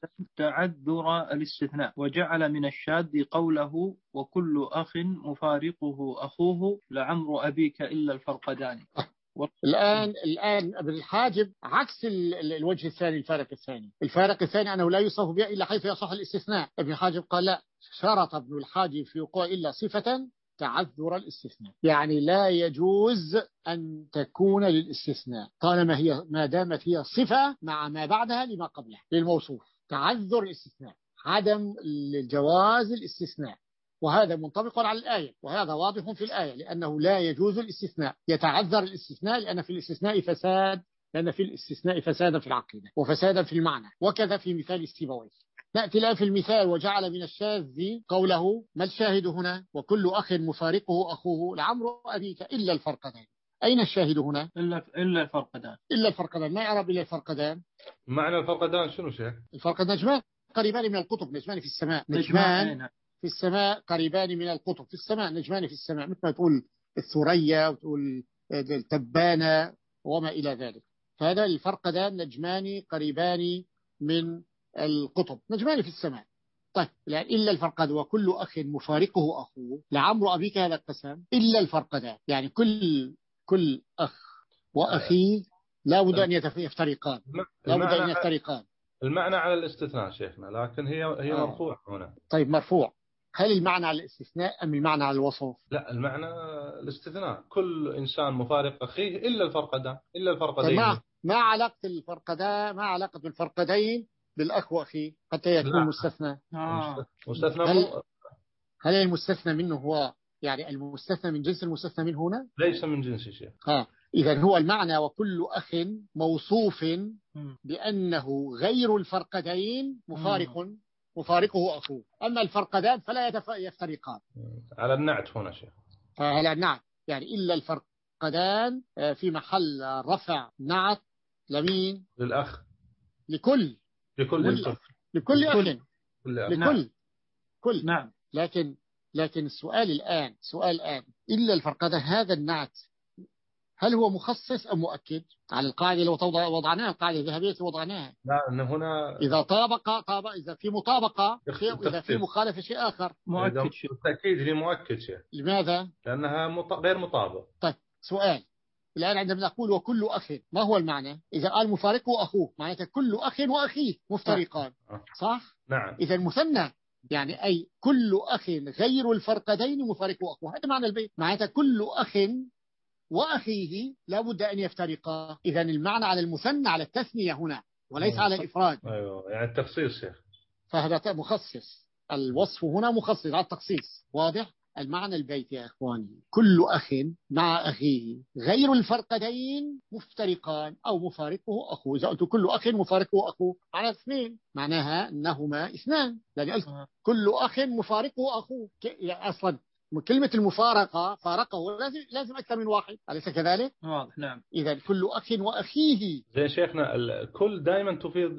تعذر الاستثناء، وجعل من الشاذ قوله وكل أخ مفارقه أخوه لعمر أبيك إلا الفرقدان. الآن الآن ابن الحاجب عكس الوجه الثاني الفارق الثاني الفارق الثاني أنه لا يوصف بها إلا حيث يصح الاستثناء. ابن الحاجب قال لا، شرط ابن الحاجب في وقوع إلا صفة تعذر الاستثناء، يعني لا يجوز أن تكون للاستثناء طالما هي ما دامت هي صفة مع ما بعدها لما قبلها للموصوف. تعذر الاستثناء عدم جواز الاستثناء، وهذا منطبق على الآية، وهذا واضح في الآية، لأنه لا يجوز الاستثناء، يتعذر الاستثناء لأن في الاستثناء فساد لأن في الاستثناء فسادا في العقيدة وفسادا في المعنى. وكذا في مثال سيبويه. نأتي الآن في المثال وجعل من الشاذ قوله ما الشاهد هنا وكل أخ مفارقه أخوه لعمر أبيك إلا الفرقدان. أين الشاهد هنا؟ إلا إلا الفرقدان. إلا الفرقدان. ما يعرب إلا الفرقدان؟ معنى الفرقدان شنو شيخ؟ الفرقدان نجمان قريبان من القطب، نجمان في السماء. نجمان في السماء قريبان من القطب في السماء، نجمان في السماء، مثل ما تقول الثريا وتقول التبانة وما إلى ذلك. فهذا الفرقدان نجمان قريبان من القطب، نجمان في السماء. طيب إلا الفرقدان وكل أخ مفارقه أخوه لعمر أبيك هذا القسم إلا الفرقدان، يعني كل كل أخ وأخي لا بد أن يفترقان لا بد أن يفترقان. المعنى على الاستثناء شيخنا، لكن هي هي آه. مرفوع هنا. طيب مرفوع، هل المعنى على الاستثناء أم المعنى على الوصف؟ لا، المعنى الاستثناء، كل إنسان مفارق أخيه إلا الفرقدان إلا الفرقدين. طيب ما ما علاقة الفرقدان ما علاقة الفرقدين بالأخ وأخيه حتى يكون مستثنى؟ آه. مستثنى هل, م... هل المستثنى منه هو يعني المستثنى من جنس المستثنى منه هنا؟ ليس من جنس شيء. آه. إذا هو المعنى وكل أخ موصوف بأنه غير الفرقدين مفارق مفارقه أخوه، أما الفرقدان فلا يفترقان. على النعت هنا شيخ. على النعت، يعني إلا الفرقدان في محل رفع نعت لمين؟ للأخ، لكل لكل أخ لكل أخ لكل نعم. كل نعم. لكن لكن السؤال الآن سؤال الآن إلا الفرقدان هذا النعت هل هو مخصص أم مؤكد على القاعدة اللي وضعناها، القاعدة الذهبية اللي وضعناها؟ لا، إن هنا إذا طابق طابق إذا في مطابقة شيء وإذا في مخالفة شيء آخر. مؤكد شيء. بالتأكيد هي مؤكد شيء. لماذا؟ لأنها مط... غير مطابق. طيب سؤال الآن عندما نقول وكل أخ ما هو المعنى؟ إذا قال مفارقه أخوه معناته كل أخ وأخيه مفترقان، صح؟ نعم. إذا المثنى يعني أي كل أخ غير الفرقدين مفارقه أخوه، هذا معنى البيت، معناته كل أخ وأخيه لا بد أن يفترقا. إذا المعنى على المثنى على التثنية هنا وليس على الإفراد. أيوة، يعني التخصيص شيخ. فهذا مخصص. الوصف هنا مخصص على التخصيص. واضح المعنى البيت يا إخواني؟ كل أخ مع أخيه غير الفرقدين مفترقان أو مفارقه أخوه. إذا قلت كل أخ مفارقه أخوه معناها اثنين، معناها أنهما اثنان، لأن قلت كل أخ مفارقه أخوه. أصلا كلمة المفارقة فارقه لازم لازم أكثر من واحد، أليس كذلك؟ واضح. نعم. إذا كل أخ وأخيه زي شيخنا كل دائما تفيد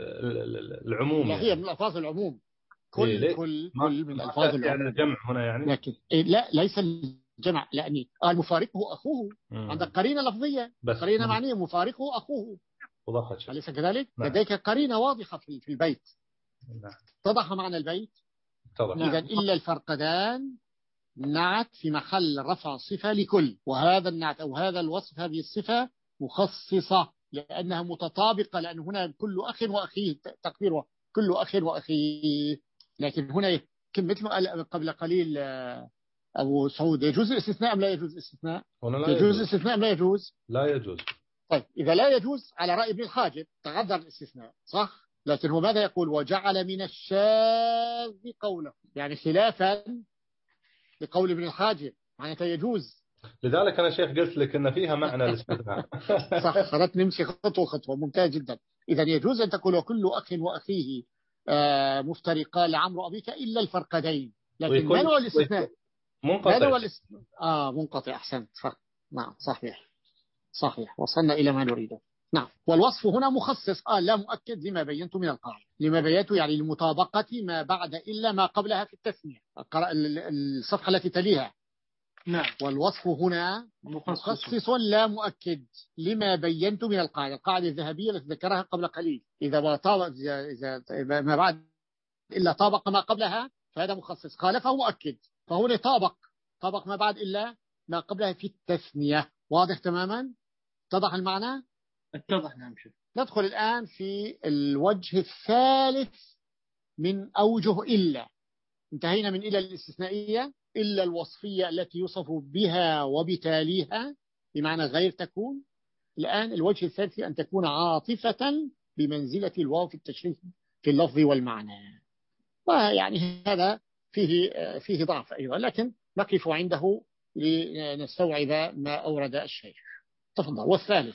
العموم، لا يعني. هي من ألفاظ العموم. كل إيه كل كل من ألفاظ العموم. يعني جمع هنا يعني، لكن إيه لا ليس الجمع، لأني قال مفارقه أخوه. مم. عندك قرينة لفظية، قرينة معنية، مفارقه أخوه، أليس كذلك؟ نعم. لديك قرينة واضحة في البيت. نعم. اتضح معنى البيت؟ إذا إلا الفرقدان نعت في محل رفع صفة لكل، وهذا النعت أو هذا الوصف هذه الصفة مخصصة لأنها متطابقة، لأن هنا كل أخ وأخيه تقديره كل أخ وأخيه. لكن هنا مثل ما قال قبل قليل أبو سعود، يجوز الاستثناء أم لا يجوز الاستثناء؟ لا يجوز الاستثناء أم لا يجوز؟ لا يجوز. طيب إذا لا يجوز على رأي ابن الحاجب تغذر الاستثناء، صح؟ لكن هو ماذا يقول؟ وجعل من الشاذ قوله، يعني خلافا لقول ابن الحاجب، معناته يجوز. لذلك أنا شيخ قلت لك أن فيها معنى الاستثناء. صح، خلت نمشي خطوة خطوة، ممتاز جدا. إذا يجوز أن تقول وكل أخ وأخيه آه مفترقا لعمر أبيك إلا الفرقدين، لكن ما هو الاستثناء؟ منقطع. هو الاستثناء؟ آه منقطع، أحسنت. نعم صحيح صحيح، وصلنا إلى ما نريده. نعم. والوصف هنا مخصص، آه لا مؤكد لما بينت من القاعدة. لما بينت يعني لمطابقة ما بعد إلا ما قبلها في التثنية، الصفحة التي تليها. نعم. والوصف هنا مخصص لا مؤكد لما بينت من القاعدة، القاعدة الذهبية التي ذكرها قبل قليل. إذا ما طابق إذا ما بعد إلا طابق ما قبلها فهذا مخصص، خالفه مؤكد، فهنا طابق طابق ما بعد إلا ما قبلها في التثنية. واضح تماما؟ اتضح المعنى؟ اتضح. نعم. شوف. ندخل الآن في الوجه الثالث من أوجه إلا. انتهينا من إلا الاستثنائية، إلا الوصفية التي يوصف بها وبتاليها بمعنى غير تكون. الآن الوجه الثالث أن تكون عاطفة بمنزلة الواو في التشريف في اللفظ والمعنى. ويعني هذا فيه فيه ضعف أيضا، لكن نقف عنده لنستوعب ما أورد الشيخ. تفضل. والثالث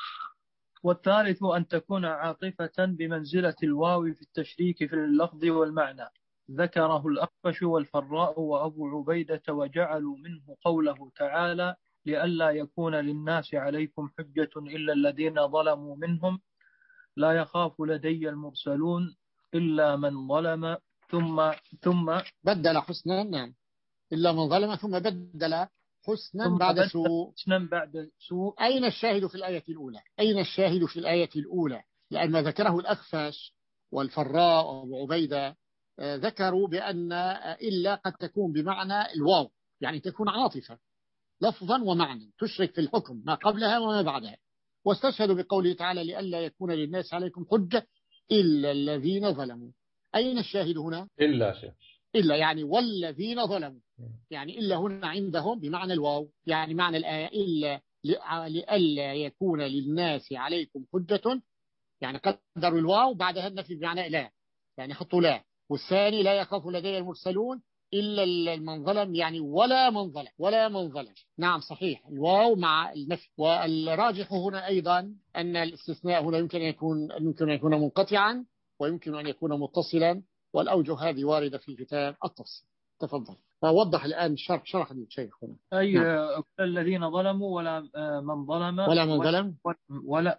والثالث أن تكون عاطفة بمنزلة الواو في التشريك في اللفظ والمعنى، ذكره الأخفش والفراء وأبو عبيدة، وجعلوا منه قوله تعالى لئلا يكون للناس عليكم حجة إلا الذين ظلموا منهم لا يخاف لدي المرسلون إلا من ظلم ثم ثم بدل حسنا. نعم. إلا من ظلم ثم بدل حسنا بعد سوء. حسنا بعد سوء. أين الشاهد في الآية الأولى؟ أين الشاهد في الآية الأولى؟ لأن ما ذكره الأخفش والفراء وأبو عبيدة ذكروا بأن إلا قد تكون بمعنى الواو، يعني تكون عاطفة لفظا ومعنى تشرك في الحكم ما قبلها وما بعدها. واستشهدوا بقوله تعالى لئلا يكون للناس عليكم حجة إلا الذين ظلموا. أين الشاهد هنا؟ إلا شيء. إلا يعني والذين ظلموا، يعني إلا هنا عندهم بمعنى الواو، يعني معنى الآية إلا لئلا يكون للناس عليكم حجة، يعني قدروا الواو بعدها النفي بمعنى لا، يعني حطوا لا. والثاني لا يخاف لدي المرسلون إلا من ظلم، يعني ولا من ظلم ولا من ظلم. نعم صحيح، الواو مع النفي. والراجح هنا أيضا أن الاستثناء هنا يمكن أن يكون يمكن أن يكون منقطعا ويمكن أن يكون متصلا، والأوجه هذه واردة في كتاب التفصيل. تفضل. فوضح الآن شرح شرح الشيخ هنا. أي نعم. الذين ظلموا ولا من ظلم ولا من ظلم ولا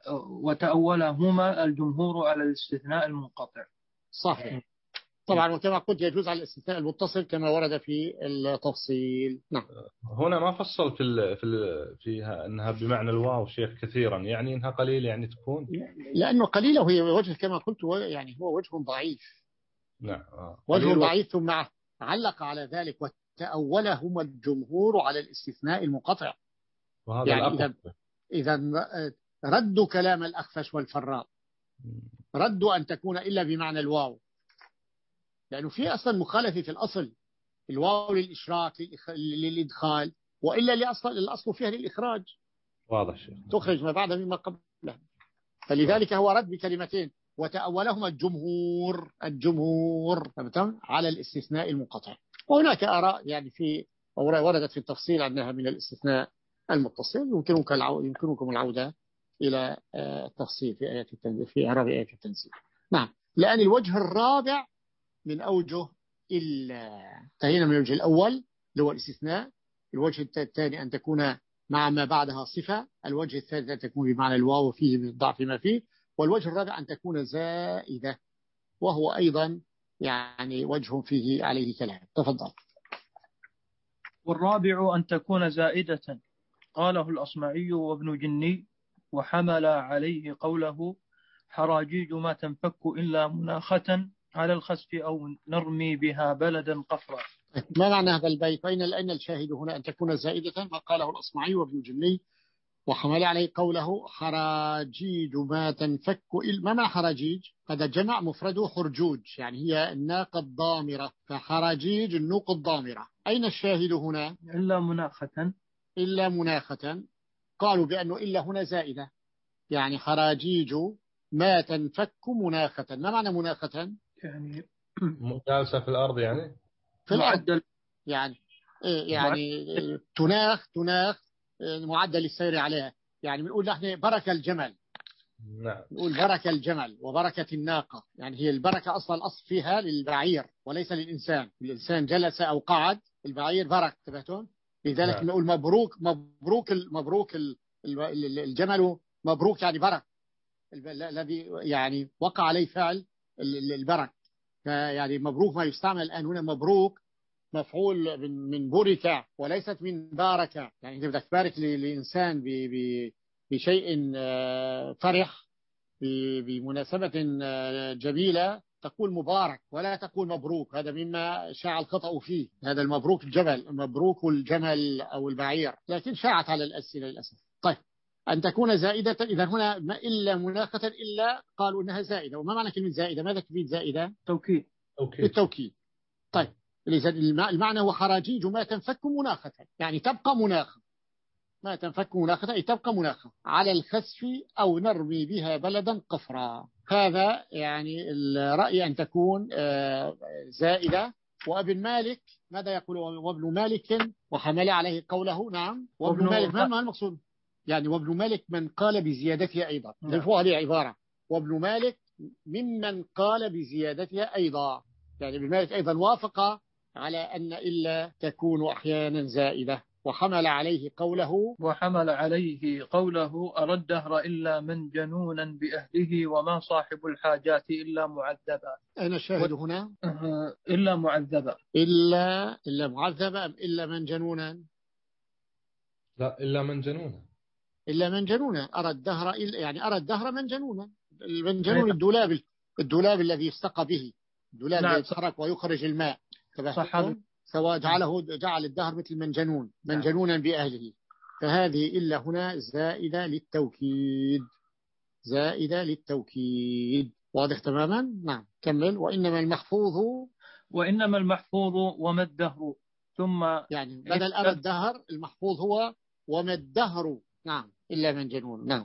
وتأولهما الجمهور على الاستثناء المنقطع. صحيح. طبعا وكما قلت يجوز على الاستثناء المتصل كما ورد في التفصيل. نعم. هنا ما فصل في ال في ال فيها انها بمعنى الواو شيخ كثيرا، يعني انها قليل يعني تكون، لانه قليله هي وجه كما قلت يعني هو وجه ضعيف. نعم. آه. وجه ضعيف ثم علق على ذلك وتأولهم الجمهور على الاستثناء المنقطع. وهذا يعني إذا إذا ردوا كلام الأخفش والفراء، ردوا أن تكون إلا بمعنى الواو، لأنه في أصلا مخالفة في الأصل، الواو للإشراك للإدخال، وإلا لأصل الأصل فيها للإخراج. واضح شيء. تخرج ما بعد مما قبله. فلذلك هو رد بكلمتين، وتأولهما الجمهور الجمهور على الاستثناء المنقطع. وهناك آراء يعني في وردت في التفصيل أنها من الاستثناء المتصل. يمكنك العو... يمكنكم العودة إلى التفصيل في آيات التنزيل في إعراب آيات التنزيل. نعم. لأن الوجه الرابع من أوجه إلا انتهينا من الوجه الأول اللي هو الاستثناء. الوجه الثاني أن تكون مع ما بعدها صفة. الوجه الثالث أن تكون بمعنى الواو فيه من الضعف ما فيه. والوجه الرابع أن تكون زائدة، وهو أيضا يعني وجه فيه عليه كلام. تفضل. والرابع أن تكون زائدة، قاله الأصمعي وابن جني، وحمل عليه قوله حراجيج ما تنفك إلا مناخة على الخسف أو نرمي بها بلدا قفرا. ما معنى هذا البيت؟ فإن لأن الشاهد هنا أن تكون زائدة ما قاله الأصمعي وابن جني، وحمل عليه قوله حراجيج ما تنفك إلا. ما معنى حراجيج؟ هذا جمع مفرده حرجوج، يعني هي الناقة الضامرة، فحراجيج النوق الضامرة. أين الشاهد هنا؟ إلا مناخة. إلا مناخة. قالوا بأنه إلا هنا زائدة، يعني حراجيج ما تنفك مناخة. ما معنى مناخة؟ يعني جالسة في الأرض، يعني في الأرض، يعني يعني تناخ تناخ معدل السير عليها. يعني بنقول نحن بركة الجمل. نعم. نقول بركة الجمل وبركة الناقة، يعني هي البركة أصلا الأصل فيها للبعير وليس للإنسان. الإنسان جلس أو قعد، البعير برك. تبعتون؟ لذلك نعم. نقول مبروك مبروك مبروك الجمل، مبروك يعني برك الذي يعني وقع عليه فعل البرك. يعني مبروك ما يستعمل الآن هنا مبروك مفعول من من بركة وليست من باركة. يعني إذا بدك تبارك لإنسان بشيء فرح بمناسبة جميلة تقول مبارك ولا تقول مبروك. هذا مما شاع الخطأ فيه. هذا المبروك الجبل، مبروك الجمل أو البعير، لكن شاعت على الألسنة للأسف. طيب، أن تكون زائدة. إذا هنا ما إلا مناخة إلا قالوا إنها زائدة. وما معنى كلمة زائدة؟ ماذا تفيد زائدة؟ توكيد. بالتوكيد. طيب، المعنى هو حراجيج ما تنفك مناخة، يعني تبقى مناخة. ما تنفك مناخة أي تبقى مناخة على الخسف أو نرمي بها بلدا قفرا. هذا يعني الرأي أن تكون زائدة. وابن مالك ماذا يقول؟ وابن مالك وحمل عليه قوله. نعم. وابن مالك ما المقصود؟ يعني وابن مالك من قال بزيادتها أيضا. هو هذه عبارة. وابن مالك ممن قال بزيادتها أيضا. يعني ابن مالك أيضا وافق على أن إلا تكون أحيانا زائدة. وحمل عليه قوله وحمل عليه قوله أرى الدهر إلا من جنونا بأهله وما صاحب الحاجات إلا معذبا. أين الشاهد هنا؟ إلا معذبا. إلا إلا معذبا أم إلا من جنونا؟ لا، إلا من جنونا. إلا من جنونا. أرى الدهر يعني أرى الدهر من جنونا. من جنون الدولاب، الدولاب الذي يستقى به، الدولاب الذي يتحرك ويخرج الماء. سواء جعله جعل الدهر مثل من جنون، من جنونا بأهله. فهذه إلا هنا زائدة للتوكيد، زائدة للتوكيد. واضح تماما؟ نعم. كمل. وإنما المحفوظ وإنما المحفوظ وما الدهر. ثم يعني بدل أرى الدهر المحفوظ هو وما الدهر. نعم. إلا من جنون. نعم.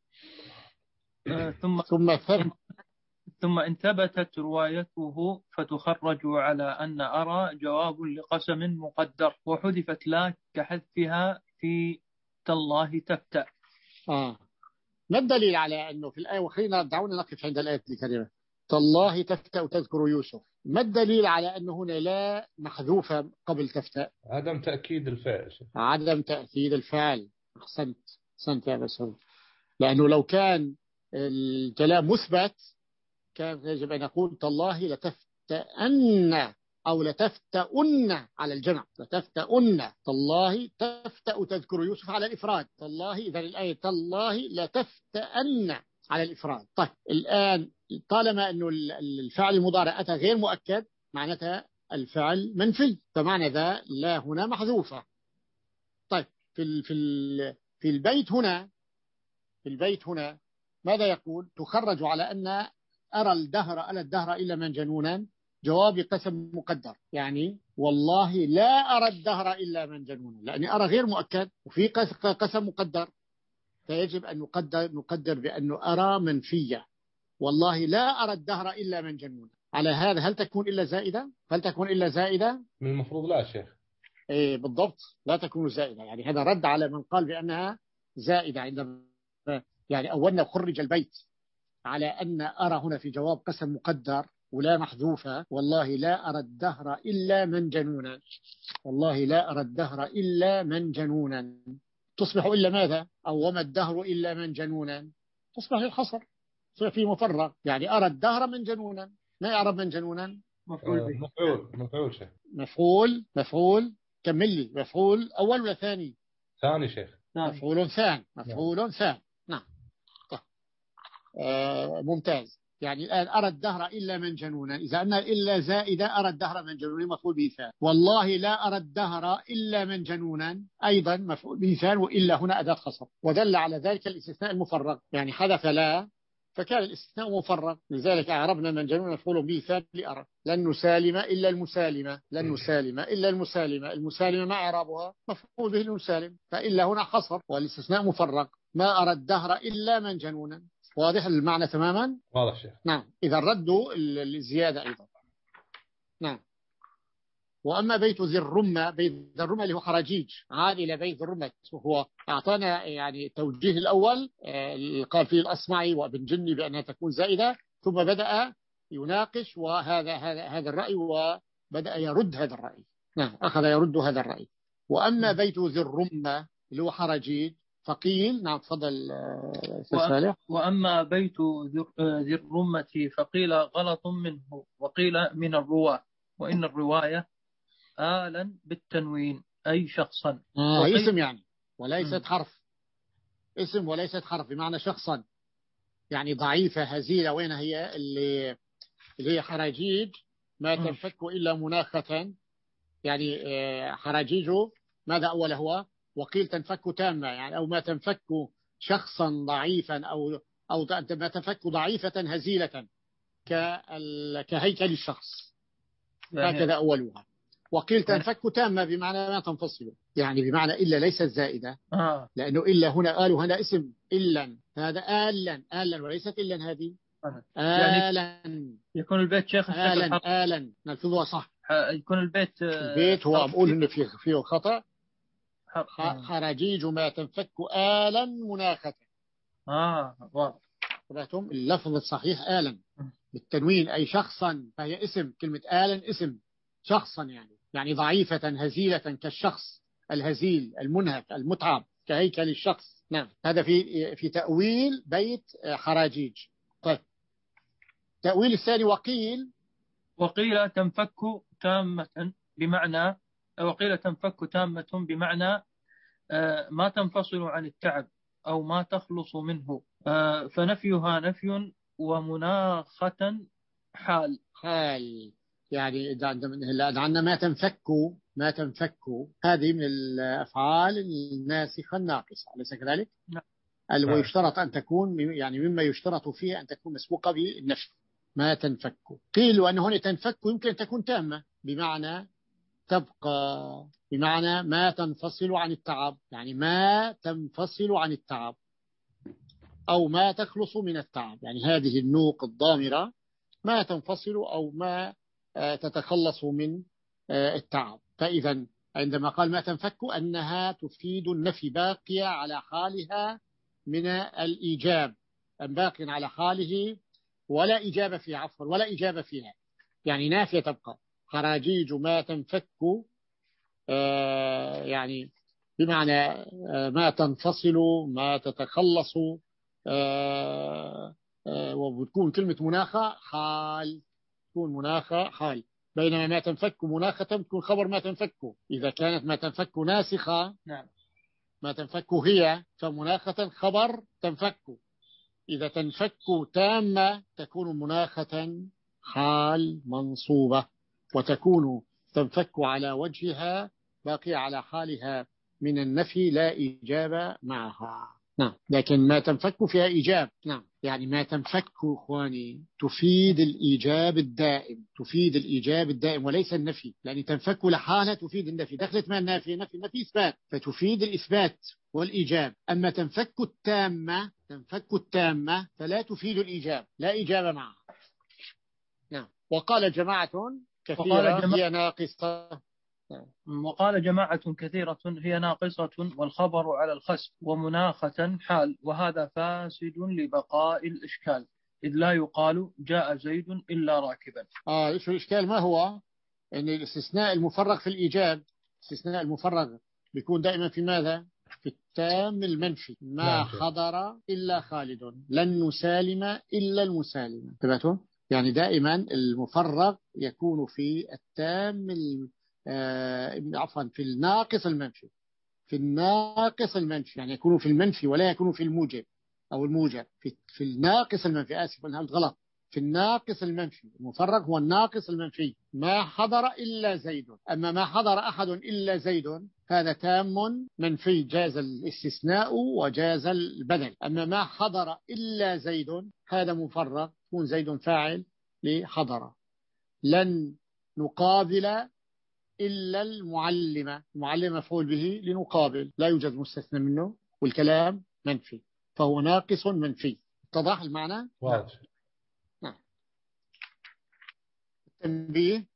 ثم ثم ثم إن ثبتت روايته فتخرج على أن أرى جواب لقسم مقدر وحذفت لا كحذفها في تالله تفتأ. آه. ما الدليل على أنه في الآية؟ وخلينا دعونا نقف عند الآية الكريمة تالله تفتأ تذكر يوسف. ما الدليل على أنه هنا لا محذوفة قبل تفتأ؟ عدم تأكيد الفعل. عدم تأكيد الفعل. أحسنت أحسنت يا بسام. لأنه لو كان الكلام مثبت كان يجب أن نقول تالله لتفتأن أو لتفتأن على الجمع. لتفتأن تالله تفتأ تذكر يوسف على الإفراد. تالله إذا الآية تالله لتفتأن على الإفراد. طيب الآن طالما أنه الفعل المضارع أتى غير مؤكد معناتها الفعل منفي، فمعنى ذا لا هنا محذوفة. طيب في في في البيت هنا في البيت هنا ماذا يقول؟ تخرج على أن أرى الدهر ألا الدهر إلا من جنونا جواب قسم مقدر. يعني والله لا أرى الدهر إلا من جنونا، لأني أرى غير مؤكد وفي قسم مقدر، فيجب أن نقدر, نقدر بأنه أرى منفية والله لا أرى الدهر إلا من جنون. على هذا هل تكون إلا زائدة؟ هل تكون إلا زائدة؟ من المفروض لا شيخ. إيه بالضبط، لا تكون زائدة. يعني هذا رد على من قال بأنها زائدة عندما يعني أولنا خرج البيت على أن أرى هنا في جواب قسم مقدر ولا محذوفة. والله لا أرى الدهر إلا من جنونا. والله لا أرى الدهر إلا من جنونا تصبح إلا ماذا؟ أو وما الدهر إلا من جنونا تصبح الحصر، تصبح في مفرغ. يعني أرى الدهر من جنونا. ما يعرف من جنونا؟ مفعول به. مفعول مفعول شيخ. مفعول مفعول كمل لي. مفعول أول ولا ثاني؟ ثاني شيخ. مفعول ثاني. مفعول ثاني. نعم. طيب. آه ممتاز. يعني الآن أرى الدهر إلا من جنونا، إذا أن إلا زائدة أرى الدهر من جنونا مفعول به ثاني. والله لا أرى الدهر إلا من جنونا أيضا مفعول به ثاني، وإلا هنا أداة خصر، ودل على ذلك الاستثناء المفرغ. يعني حدث لا فكان الاستثناء مفرغ، لذلك أعربنا من جنون مفعول به ثاني لأرى. لن نسالم إلا المسالمة. لن نسالم إلا المسالمة. المسالمة ما إعرابها؟ مفعول به المسالم، فإلا هنا حصر والاستثناء مفرغ. ما أرى الدهر إلا من جنونا. واضح المعنى تماما؟ واضح شيخ. نعم. إذا ردوا الزيادة أيضا. نعم. وأما بيت ذي الرمة، بيت ذي الرمة اللي هو حراجيج، عاد إلى بيت ذي الرمة. وهو أعطانا يعني توجيه الأول قال فيه الأصمعي وابن جني بأنها تكون زائدة، ثم بدأ يناقش وهذا هذا هذا الرأي وبدأ يرد هذا الرأي. نعم أخذ يرد هذا الرأي. وأما بيت ذي الرمة اللي هو حراجيج فقيل. نعم تفضل صالح. وأما بيت ذي الرمة فقيل غلط منه وقيل من الرواة، وإن الرواية آلا بالتنوين أي شخصا. آه اسم يعني وليست م. حرف. اسم وليست حرف بمعنى شخصا. يعني ضعيفة هزيلة. وين هي اللي اللي هي حراجيج ما م. تنفك إلا مناخة. يعني حراجيج ماذا أول هو؟ وقيل تنفك تامة، يعني أو ما تنفك شخصا ضعيفا أو أو ما تنفك ضعيفة هزيلة كهيكل الشخص. هكذا أولها. وقيل تنفك تامة بمعنى ما تنفصل، يعني بمعنى إلا ليست زائدة. آه. لأنه إلا هنا قالوا هنا اسم إلا، هذا آلا آلا وليست إلا هذه. آه. آلا يكون البيت شيخ آلا آلا نلفظها صح. يكون البيت البيت هو أقول إنه فيه فيه خطأ. حراجيج ما تنفك آلا مناخة. آه واضح. قلتم اللفظ الصحيح آلا بالتنوين أي شخصا، فهي اسم. كلمة آلا اسم شخصا، يعني يعني ضعيفة هزيلة كالشخص الهزيل المنهك المتعب كهيكل الشخص. نعم هذا في في تأويل بيت حراجيج. طيب تأويل الثاني وقيل وقيل تنفك تامة بمعنى وقيل تنفك تامة بمعنى ما تنفصل عن التعب أو ما تخلص منه. فنفيها نفي ومناخة حال. حال يعني عندنا ما تنفك ما تنفك هذه من الأفعال الناسخة الناقصة، أليس كذلك؟ نعم. ويشترط أن تكون يعني مما يشترط فيها أن تكون مسبوقة بالنفي. ما تنفك قيل أن هنا تنفك يمكن أن تكون تامة بمعنى تبقى، بمعنى ما تنفصل عن التعب، يعني ما تنفصل عن التعب أو ما تخلص من التعب. يعني هذه النوق الضامرة ما تنفصل أو ما تتخلص من التعب. فإذا عندما قال ما تنفك أنها تفيد النفي، باقية على حالها من الإيجاب، باقي على حاله ولا إجابة فيها، عفوا ولا إجابة فيها، يعني نافية تبقى. حراجيج ما تنفك يعني بمعنى ما تنفصل ما تتخلص، وبتكون كلمة مناخة حال، تكون مناخة حال. بينما ما تنفك مناخة تكون خبر ما تنفك. إذا كانت ما تنفك ناسخة نعم ما تنفك هي فمناخة خبر تنفك. إذا تنفك تامة تكون مناخة حال منصوبة، وتكون تنفك على وجهها باقي على حالها من النفي لا إجابة معها. نعم لكن ما تنفك فيها إيجاب. نعم يعني ما تنفك إخواني تفيد الإيجاب الدائم، تفيد الإيجاب الدائم وليس النفي، لأن تنفك لحالها تفيد النفي. دخلت ما النافي نفي النفي إثبات فتفيد الإثبات والإيجاب. أما تنفك التامة تنفك التامة فلا تفيد الإيجاب، لا إجابة معها. نعم. وقال جماعة كثيرة جماعة هي ناقصة. وقال جماعة كثيرة هي ناقصة والخبر على الخسف ومناخة حال، وهذا فاسد لبقاء الإشكال، إذ لا يقال جاء زيد إلا راكبا. آه إيش الإشكال؟ ما هو أن الاستثناء المفرغ في الإيجاب، الاستثناء المفرغ بيكون دائما في ماذا؟ في التام المنفي، ما حضر إلا خالد، لن نسالم إلا المسالم. انتبهتوا؟ يعني دائما المفرغ يكون في التام آه عفوا في الناقص المنفي، في الناقص المنفي، يعني يكون في المنفي ولا يكون في الموجب أو الموجب، في, في الناقص المنفي. آسف أنا قلت غلط، في الناقص المنفي. المفرغ هو الناقص المنفي، ما حضر إلا زيد. أما ما حضر أحد إلا زيد هذا تام منفي، جاز الاستثناء وجاز البدل. أما ما حضر إلا زيد هذا مفرغ، يكون زيد فاعل لحضر. لن نقابل إلا المعلمة، المعلمة مفعول به لنقابل، لا يوجد مستثنى منه والكلام منفي، فهو ناقص منفي. اتضح المعنى؟ واضح. نعم. التنبيه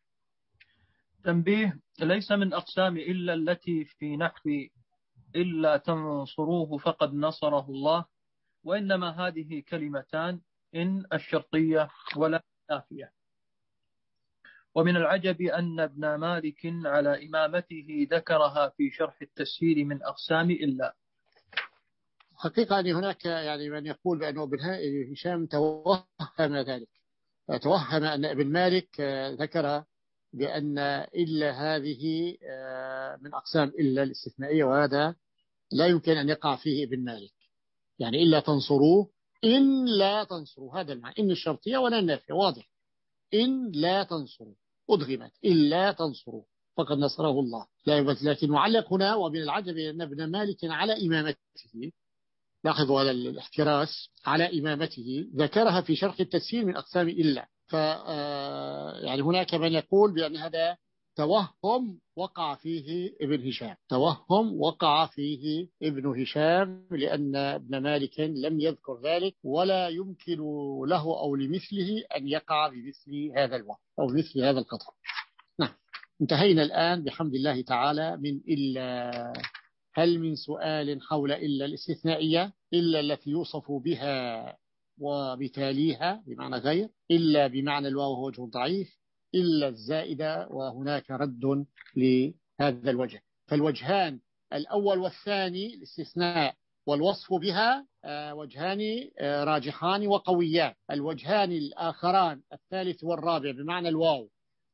تنبيه ليس من أقسام إلا التي في نحو إلا تنصروه فقد نصره الله، وإنما هذه كلمتان إن الشرطية ولا نافية. ومن العجب أن ابن مالك على إمامته ذكرها في شرح التسهيل من أقسام إلا. حقيقة أن هناك يعني من يقول بأنه ابن هشام توهم ذلك، توهم أن ابن مالك ذكر بأن إلا هذه من أقسام إلا الاستثنائية، وهذا لا يمكن أن يقع فيه ابن مالك. يعني إلا تنصروه، إن لا تنصروا، هذا المعنى. إن الشرطية ولا النافية، واضح. إن لا تنصروا أدغمت، إلا تنصروا فقد نصره الله. لكن معلق هنا، ومن العجب أن ابن مالك على إمامته، لاحظوا على الاحتراس، على إمامته ذكرها في شرح التسهيل من أقسام إلا. ف يعني هناك من يقول بأن هذا توهم وقع فيه ابن هشام، توهم وقع فيه ابن هشام، لأن ابن مالك لم يذكر ذلك، ولا يمكن له أو لمثله أن يقع بمثل هذا الوقت أو مثل هذا القطع. نعم. انتهينا الآن بحمد الله تعالى من إلا. هل من سؤال حول إلا الاستثنائية؟ إلا التي يوصف بها وبتاليها بمعنى غير، إلا بمعنى الواو هو وجه ضعيف، إلا الزائدة، وهناك رد لهذا الوجه. فالوجهان الأول والثاني الاستثناء والوصف بها وجهان راجحان وقويان. الوجهان الآخران الثالث والرابع بمعنى الواو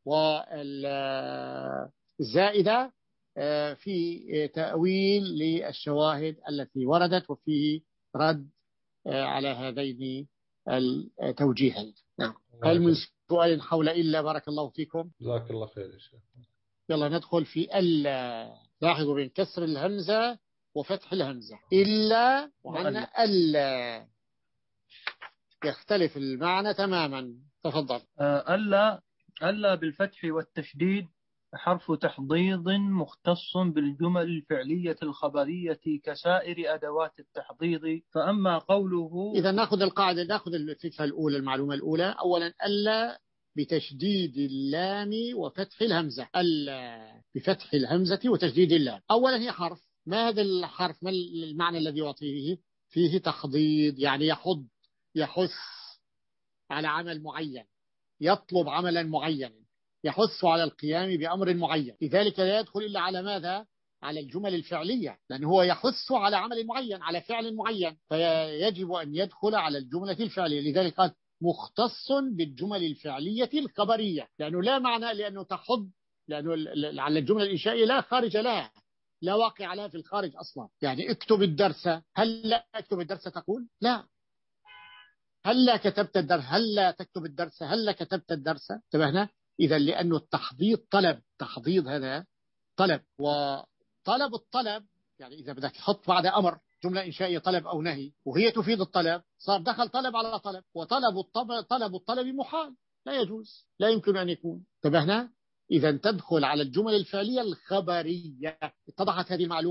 والزائدة في تأويل للشواهد التي وردت، وفيه رد على هذين التوجيهين. نعم. هل من سؤال حول إلا؟ بارك الله فيكم. جزاك الله خير يا شيخ. يلا ندخل في ألا. لاحظوا بين كسر الهمزة وفتح الهمزة، إلا وعنا ألا يختلف المعنى تماما. تفضل. ألا ألا بالفتح والتشديد حرف تحضيض مختص بالجمل الفعلية الخبرية كسائر أدوات التحضيض. فأما قوله، إذا نأخذ القاعدة، نأخذ الفكرة الأولى، المعلومة الأولى. أولا ألا بتشديد اللام وفتح الهمزة، ألا بفتح الهمزة وتشديد اللام. أولا هي حرف، ما هذا الحرف؟ ما المعنى الذي يعطيه؟ فيه تحضيض، يعني يحض، يحث على عمل معين، يطلب عملا معينا، يحث على القيام بأمر معين. لذلك لا يدخل إلا على ماذا؟ على الجمل الفعلية، لأنه هو يحث على عمل معين، على فعل معين، فيجب أن يدخل على الجملة الفعلية. لذلك قال مختص بالجمل الفعلية الخبرية، لأنه لا معنى لأنه تحض، لأنه على الجملة الإنشائية لا خارج لها، لا واقع لها في الخارج أصلا. يعني اكتب الدرس، هل لا اكتب الدرس تقول؟ لا. هل لا كتبت الدرس؟ هل لا تكتب الدرس؟ هل لا كتبت الدرس؟ انتبهنا؟ إذا لأنه التحضيض طلب، تحضيض هذا طلب، وطلب الطلب يعني إذا بدك تحط بعد أمر جملة إنشائية طلب أو نهي وهي تفيد الطلب، صار دخل طلب على طلب، وطلب الطلب طلب الطلب محال، لا يجوز، لا يمكن أن يكون. انتبهنا؟ إذا تدخل على الجمل الفعلية الخبرية. اتضحت هذه المعلومة؟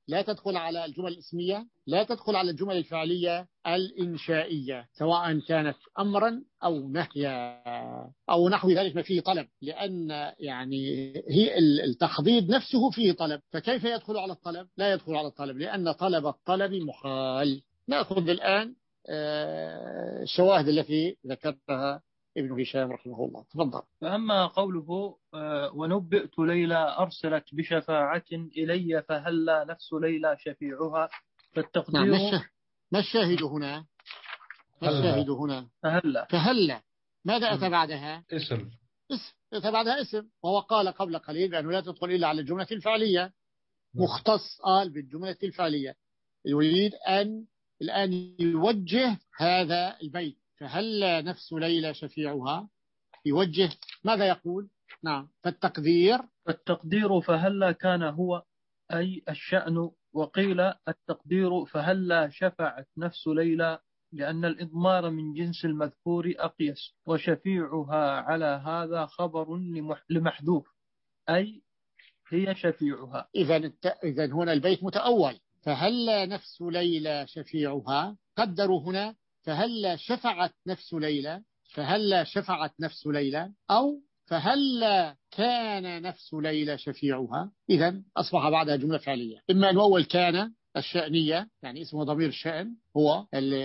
لا تدخل على الجمل الاسمية، لا تدخل على الجمل الفعلية الإنشائية سواء كانت أمرا أو نهيا أو نحو ذلك ما فيه طلب، لأن يعني هي التحضيض نفسه فيه طلب، فكيف يدخل على الطلب؟ لا يدخل على الطلب لأن طلب الطلب محال. نأخذ الآن الشواهد التي ذكرها ابن هشام رحمه الله. تفضل. فأما قوله ونبئت ليلى أرسلت بشفاعة إلي فهلا نفس ليلى شفيعها، فالتقدير نعم. ما الشاهد هنا؟ ما الشاهد هنا؟ فهلا. فهلا ماذا أتى بعدها؟ اسم. اسم أتى بعدها اسم، وهو قال قبل قليل بأنه لا تدخل إلا على الجملة الفعلية. مختص قال بالجملة الفعلية، يريد أن الآن يوجه هذا البيت فهلا نفس ليلى شفيعها، يوجه ماذا يقول؟ نعم. فالتقدير فالتقدير فهلا كان هو أي الشأن، وقيل التقدير فهلا شفعت نفس ليلى، لأن الإضمار من جنس المذكور أقيس، وشفيعها على هذا خبر لمحذوف أي هي شفيعها. إذن إذن هنا البيت متأول، فهلا نفس ليلى شفيعها، قدروا هنا فهلا شفعت نفس ليلى، فهلا شفعت نفس ليلى، أو فهلا كان نفس ليلى شفيعها. إذن أصبح بعدها جملة فعلية، إما أن أول كان الشأنية يعني اسمه ضمير الشأن هو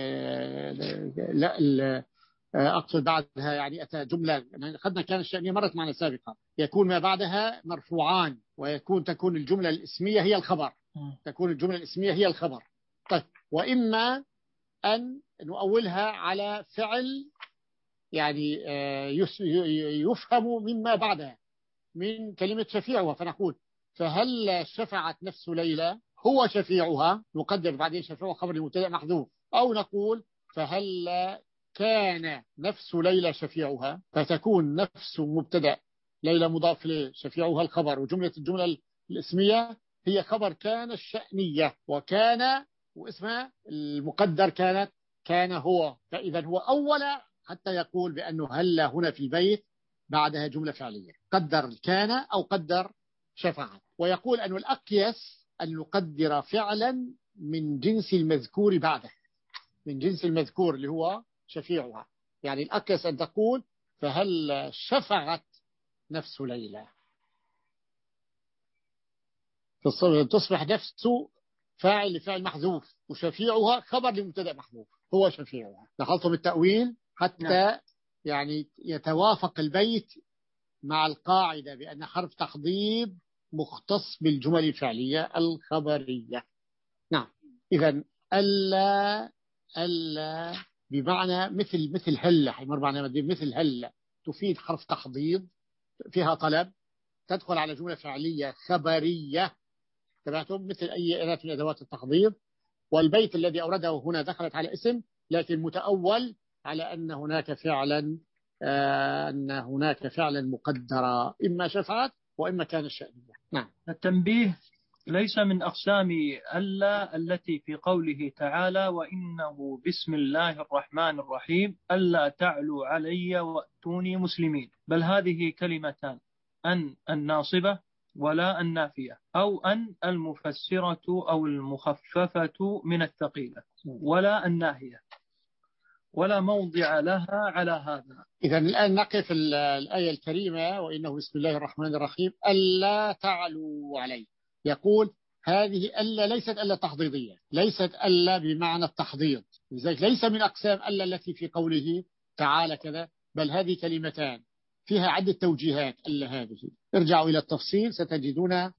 لا ال أقصد بعدها يعني أتى جملة، أخذنا كان الشأنية مرت معنا سابقا، يكون ما بعدها مرفوعان، ويكون تكون الجملة الاسمية هي الخبر، تكون الجملة الاسمية هي الخبر. طيب، وإما أن نؤولها على فعل يعني يفهم مما بعدها من كلمة شفيعها، فنقول فهل شفعت نفس ليلى هو شفيعها، نقدر بعدين شفيعها خبر المبتدأ محذوف، أو نقول فهل كان نفس ليلى شفيعها، فتكون نفس مبتدأ ليلى مضاف له شفيعها الخبر، وجملة الجملة الاسمية هي خبر كان الشأنية، وكان واسمها المقدر كانت كان هو، فإذا هو أول حتى يقول بأنه هلا هنا في البيت بعدها جملة فعلية، قدر كان أو قدر شفعت، ويقول أن الأقيس أن نقدر فعلا من جنس المذكور بعده، من جنس المذكور اللي هو شفيعها، يعني الأقيس أن تقول فهل شفعت نفس ليلى، تصبح نفس فاعل لفعل محذوف، وشفيعها خبر لمبتدأ محذوف هو شفيعها. لاحظتم التأويل حتى نعم. يعني يتوافق البيت مع القاعدة بأن حرف تحضيض مختص بالجمل الفعلية الخبرية. نعم. إذن ألا ألا بمعنى مثل مثل هلا، حيمر معنا مثل هلا تفيد حرف تحضيض فيها طلب، تدخل على جملة فعلية خبرية، تبعتم مثل أي أداة من أدوات التحضيض. والبيت الذي أورده هنا دخلت على اسم، لكن متأول على أن هناك فعلا آه أن هناك فعلا مقدرة إما شفعت وإما كان الشأنية. نعم. التنبيه ليس من أقسام ألا التي في قوله تعالى وإنه بسم الله الرحمن الرحيم ألا تعلوا علي وأتوني مسلمين، بل هذه كلمتان، أن الناصبة ولا النافية، أو أن المفسرة أو المخففة من الثقيلة، ولا الناهية، ولا موضع لها على هذا. إذا الآن نقف الآية الكريمة وإنه بسم الله الرحمن الرحيم ألا تعلوا علي، يقول هذه ألا ليست ألا تحضيضية، ليست ألا بمعنى التحضيض، لذلك ليس من أقسام ألا التي في قوله تعالى كذا، بل هذه كلمتان فيها عدة توجيهات. ألا هذه ارجعوا إلى التفصيل ستجدون آآ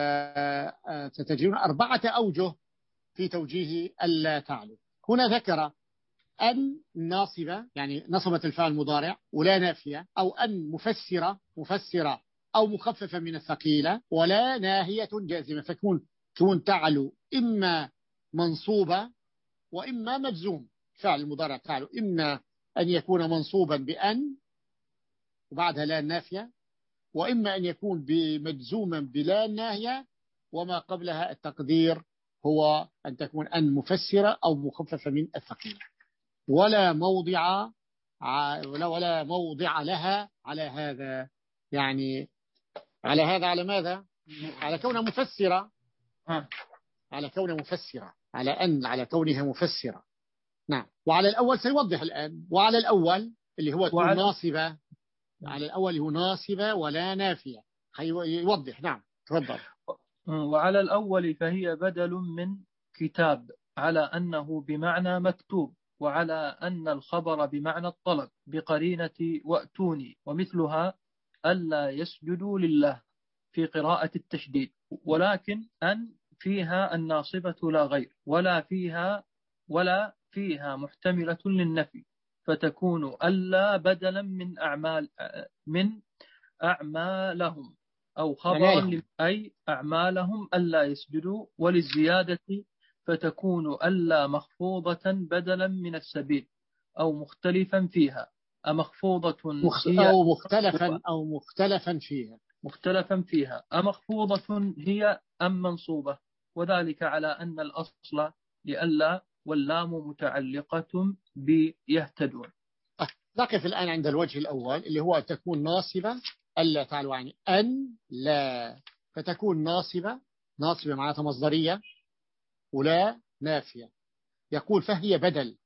آآ ستجدون أربعة أوجه في توجيه ألا تعلوا. هنا ذكر أن ناصبة يعني نصبت الفعل المضارع ولا نافية، أو أن مفسرة مفسرة أو مخففة من الثقيلة، ولا ناهية جازمة، فكون تكون تعلو إما منصوبة وإما مجزوم. فعل المضارع تعلو إما أن يكون منصوبا بأن وبعدها لا نافية، وإما أن يكون بمجزوما بلا ناهية وما قبلها التقدير هو أن تكون أن مفسرة أو مخففة من الثقيلة، ولا موضع ولا ولا موضع لها على هذا، يعني على هذا على ماذا؟ على كونها مفسرة على كونها مفسرة، على أن على كونها مفسرة. نعم. وعلى الأول سيوضح الآن. وعلى الأول اللي هو تكون وعلى ناصبة، على الأول هو ناصبة ولا نافية، يوضح. نعم تفضل. وعلى الأول فهي بدل من كتاب على أنه بمعنى مكتوب، وعلى أن الخبر بمعنى الطلب بقرينة وأتوني، ومثلها ألا يسجدوا لله في قراءة التشديد. ولكن أن فيها الناصبة لا غير، ولا فيها ولا فيها محتملة للنفي، فتكون ألا بدلا من أعمال من أعمالهم، أو خبرا أي أعمالهم ألا يسجدوا. وللزيادة فتكون ألا مخفوضة بدلا من السبيل، أو مختلفا فيها. أمخفوضة هي أو مختلفا أو مختلفا فيها مختلفا فيها أمخفوضة هي أم منصوبة، وذلك على أن الأصل لألا واللام متعلقة بيهتدون. نقف الآن عند الوجه الأول اللي هو تكون ناصبة ألا تعلو، يعني أن لا، فتكون ناصبة. ناصبة معناتها مصدرية، ولا نافية. يقول فهي بدل.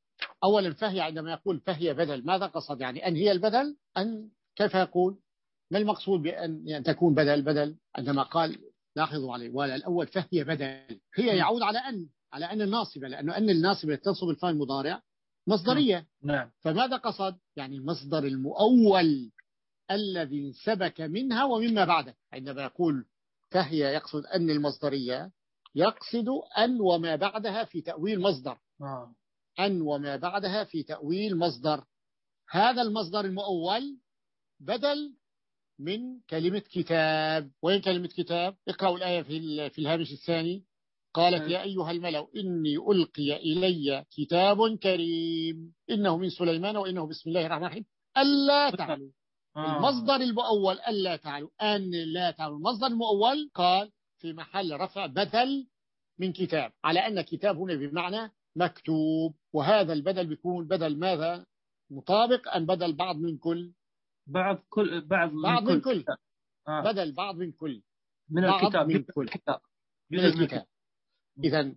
أولا فهي عندما يقول فهي بدل ماذا قصد؟ يعني أن هي البدل؟ أن كيف يقول؟ ما المقصود بأن يعني تكون بدل؟ بدل عندما قال لاحظوا عليه ولا الأول فهي بدل، هي يعود على أن على أن الناصبة، لأنه أن الناصبة تنصب الفعل المضارع مصدرية. نعم. فماذا قصد؟ يعني المصدر المؤول الذي انسبك منها ومما بعده. عندما يقول فهي يقصد أن المصدرية، يقصد أن وما بعدها في تأويل مصدر. آه. أن وما بعدها في تأويل مصدر. هذا المصدر المؤول بدل من كلمة كتاب. وين كلمة كتاب؟ اقرأوا الآية في في الهامش الثاني. قالت يا أيها الملأ إني ألقي إلي كتاب كريم إنه من سليمان وإنه بسم الله الرحمن الرحيم ألا تعلوا. آه. المصدر المؤول ألا تعلوا، أن لا تعلوا. المصدر المؤول قال في محل رفع بدل من كتاب، على أن كتاب هنا بمعنى مكتوب. وهذا البدل بيكون بدل ماذا؟ مطابق أم بدل بعض من كل؟ بعض كل بعض من بعض كل, من كل. آه. بدل بعض من كل من بعض الكتاب من كل الكتاب. من الكتاب. إذن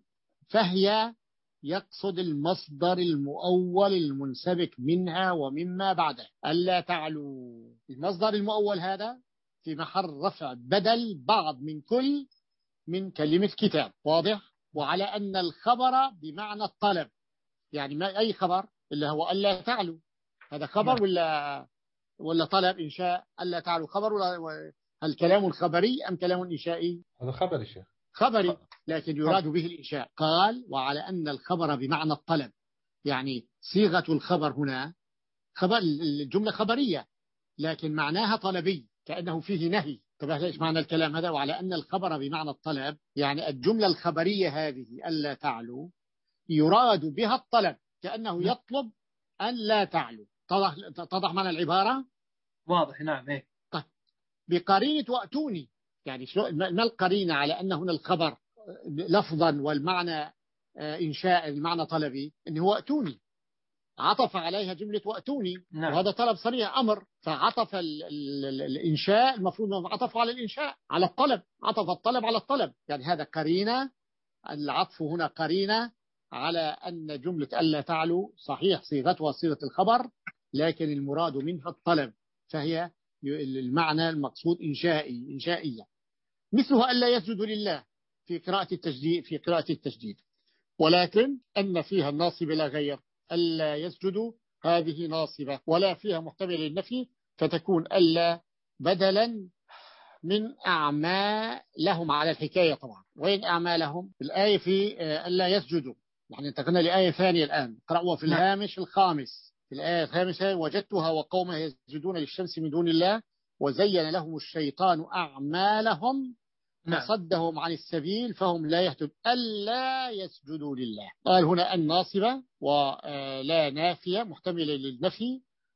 فهي يقصد المصدر المؤول المنسبك منها ومما بعده. ألا تعلوا. المصدر المؤول هذا في محل رفع بدل بعض من كل من كلمة كتاب. واضح؟ وعلى أن الخبر بمعنى الطلب، يعني ما أي خبر إلا هو ألا تعلوا. هذا خبر ولا ولا طلب إنشاء؟ ألا تعلوا خبر ولا هل كلام خبري أم كلام إنشائي؟ هذا خبري شيخ، خبري، لكن يراد به الإنشاء. قال وعلى أن الخبر بمعنى الطلب، يعني صيغة الخبر هنا خبر، الجملة خبرية لكن معناها طلبي، كأنه فيه نهي. طبعا إيش معنى الكلام هذا؟ وعلى أن الخبر بمعنى الطلب، يعني الجملة الخبرية هذه ألا تعلوا يراد بها الطلب، كأنه يطلب أن لا تعلوا. تضح, تضح معنى العبارة؟ واضح. نعم. إيه؟ طيب بقرينة وأتوني، يعني ما القرينة على أن هنا الخبر لفظا والمعنى إنشاء المعنى طلبي؟ إنه وأتوني، عطف عليها جملة وأتوني. نعم. وهذا طلب صريح أمر، فعطف ال ال ال الإنشاء المفروض عطف على الإنشاء على الطلب، عطف الطلب على الطلب. يعني هذا قرينة، العطف هنا قرينة على أن جملة ألا تعلو صحيح صيغتها صيغة الخبر، لكن المراد منها الطلب، فهي المعنى المقصود إنشائي إنشائية. مثلها ألا يسجد لله في قراءة التجديد في قراءة التجديد ولكن أن فيها الناصب لا غير. ألا يسجد هذه ناصبة ولا فيها محتمل للنفي، فتكون ألا بدلا من أعمالهم على الحكاية. طبعا وين أعمالهم؟ الآية في ألا يسجدوا، يعني انتقلنا لآية ثانية الآن. قرأوا في الهامش الخامس. في الآية الخامسة وجدتها وقومها يسجدون للشمس من دون الله وزين لهم الشيطان أعمالهم فصدهم عن السبيل فهم لا يهتدون ألا يسجدوا لله. قال هنا الناصبة ولا نافية محتملة للنفي،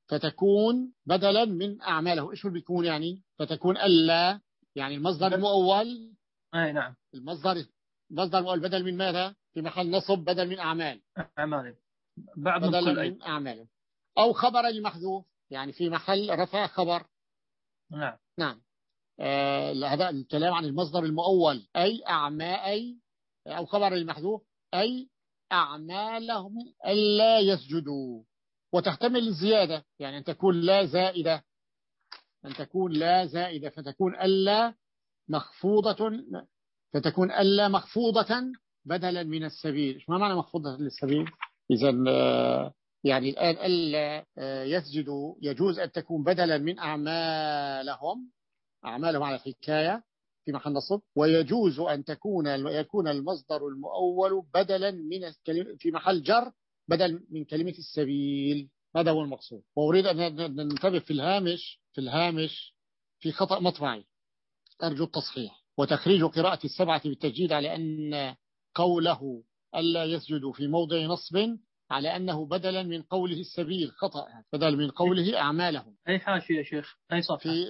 فتكون بدلا من أعماله. إيش بيكون يعني؟ فتكون ألا، يعني المصدر المؤول. أي نعم. المصدر المصدر المؤول بدل من ماذا؟ في محل نصب بدل من أعمال. أعمال بعد بدلا من, كل من أعمال، أو خبر المحذوف، يعني في محل رفع خبر. نعم. نعم. آه هذا الكلام عن المصدر المؤول، أي أعمال، أي أو خبر المحذوف أي أعمالهم ألا يسجدوا. وتحتمل الزيادة، يعني أن تكون لا زائدة، أن تكون لا زائدة فتكون ألا مخفوضة، فتكون ألا مخفوضة بدلا من السبيل. ما معنى مخفوضة للسبيل؟ إذن يعني الآن ألا يسجد يجوز أن تكون بدلا من أعمالهم، أعمالهم على الحكاية في محل نصب، ويجوز أن تكون يكون المصدر المؤول بدلا من الكلمة في محل جر بدل من كلمة السبيل. هذا هو المقصود. وأريد أن ننتبه في الهامش في الهامش في خطأ مطبعي أرجو التصحيح. وتخريج قراءة السبعة بالتجديد على أن قوله ألا يسجد في موضع نصب على أنه بدلا من قوله السبيل خطأ، بدل من قوله أعمالهم. أي حاشية يا شيخ؟ أي صفحة؟ في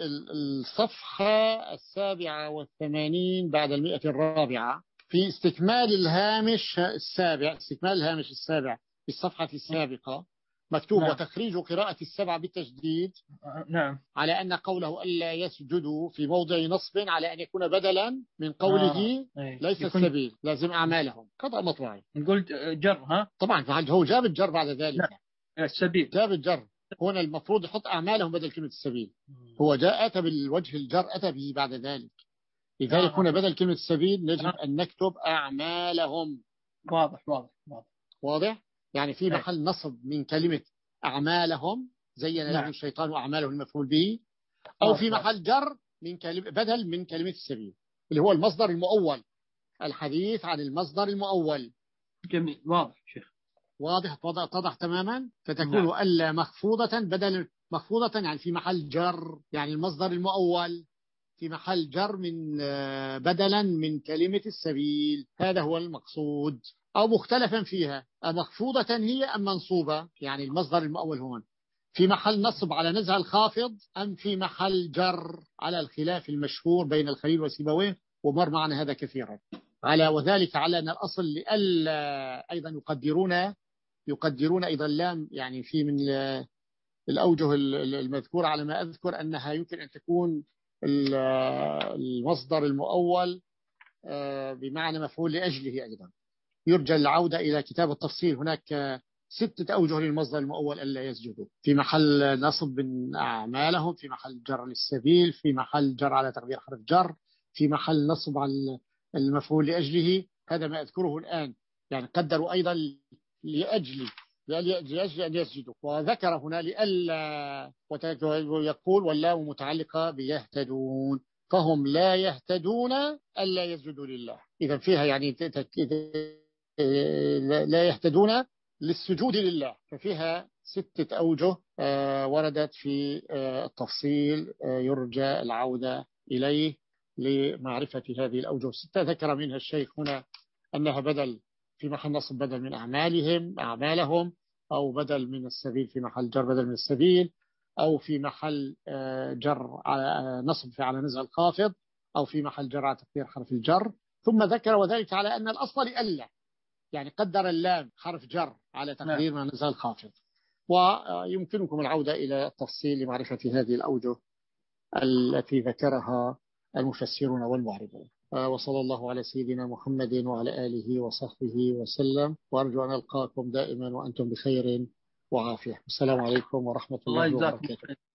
الصفحة السابعة والثمانين بعد المئة الرابعة في استكمال الهامش السابع، استكمال الهامش السابع في الصفحة السابقة مكتوب نعم. وتخريج قراءة السبعة بالتجديد نعم. على أن قوله ألا يسجدوا في موضع نصب على أن يكون بدلا من قوله آه. ليس يكون... السبيل لازم أعمالهم. خطأ مطبعي. نقول جر ها؟ طبعا هو جاب الجر بعد ذلك. لا. السبيل جاب الجر. هنا المفروض يحط أعمالهم بدل كلمة السبيل. هو جاء أتى بالوجه الجر أتى به بعد ذلك. لذلك آه. هنا بدل كلمة السبيل نجب آه. أن نكتب أعمالهم. واضح واضح واضح واضح. يعني في محل نصب من كلمة أعمالهم زين له الشيطان وأعماله المفعول به، أو في محل جر من كلمة بدل من كلمة السبيل اللي هو المصدر المؤول. الحديث عن المصدر المؤول. جميل. واضح شيخ. واضح اتضح تماما. فتكون نعم. ألا مخفوضة بدل مخفوضة يعني في محل جر، يعني المصدر المؤول في محل جر من بدلا من كلمة السبيل. هذا هو المقصود. أو مختلفا فيها مخفوضة هي أم منصوبة، يعني المصدر المؤول هون في محل نصب على نزع الخافض أم في محل جر، على الخلاف المشهور بين الخليل وسيبويه ومر معنا هذا كثيرا. على وذلك على أن الأصل لألا أيضا يقدرون يقدرون أيضا لام، يعني في من الأوجه المذكورة على ما أذكر أنها يمكن أن تكون المصدر المؤول بمعنى مفعول لأجله. أيضا يرجى العودة إلى كتاب التفصيل. هناك ستة أوجه للمصدر المؤول ألا يسجدوا، في محل نصب من أعمالهم، في محل جر للسبيل، في محل جر على تقدير حرف جر، في محل نصب على المفعول لأجله. هذا ما أذكره الآن. يعني قدروا أيضا لأجل لأجل أن يسجدوا، وذكر هنا لألا، ويقول واللام متعلقة بيهتدون، فهم لا يهتدون ألا يسجدوا لله. إذا فيها يعني لا يهتدون للسجود لله، ففيها ستة أوجه وردت في التفصيل يرجى العودة إليه لمعرفة هذه الأوجه الستة. ذكر منها الشيخ هنا أنها بدل في محل نصب بدل من أعمالهم أعمالهم، أو بدل من السبيل في محل جر بدل من السبيل، أو في محل جر نصب في على نزع الخافض، أو في محل جر على تقدير حرف الجر. ثم ذكر وذلك على أن الأصل لألا، يعني قدر اللام حرف جر على تقدير ما نزع الخافض. ويمكنكم العودة إلى التفصيل لمعرفة هذه الأوجه التي ذكرها المفسرون والمعربون. وصلى الله على سيدنا محمد وعلى آله وصحبه وسلم، وأرجو أن ألقاكم دائما وأنتم بخير وعافية. السلام عليكم ورحمة الله وبركاته.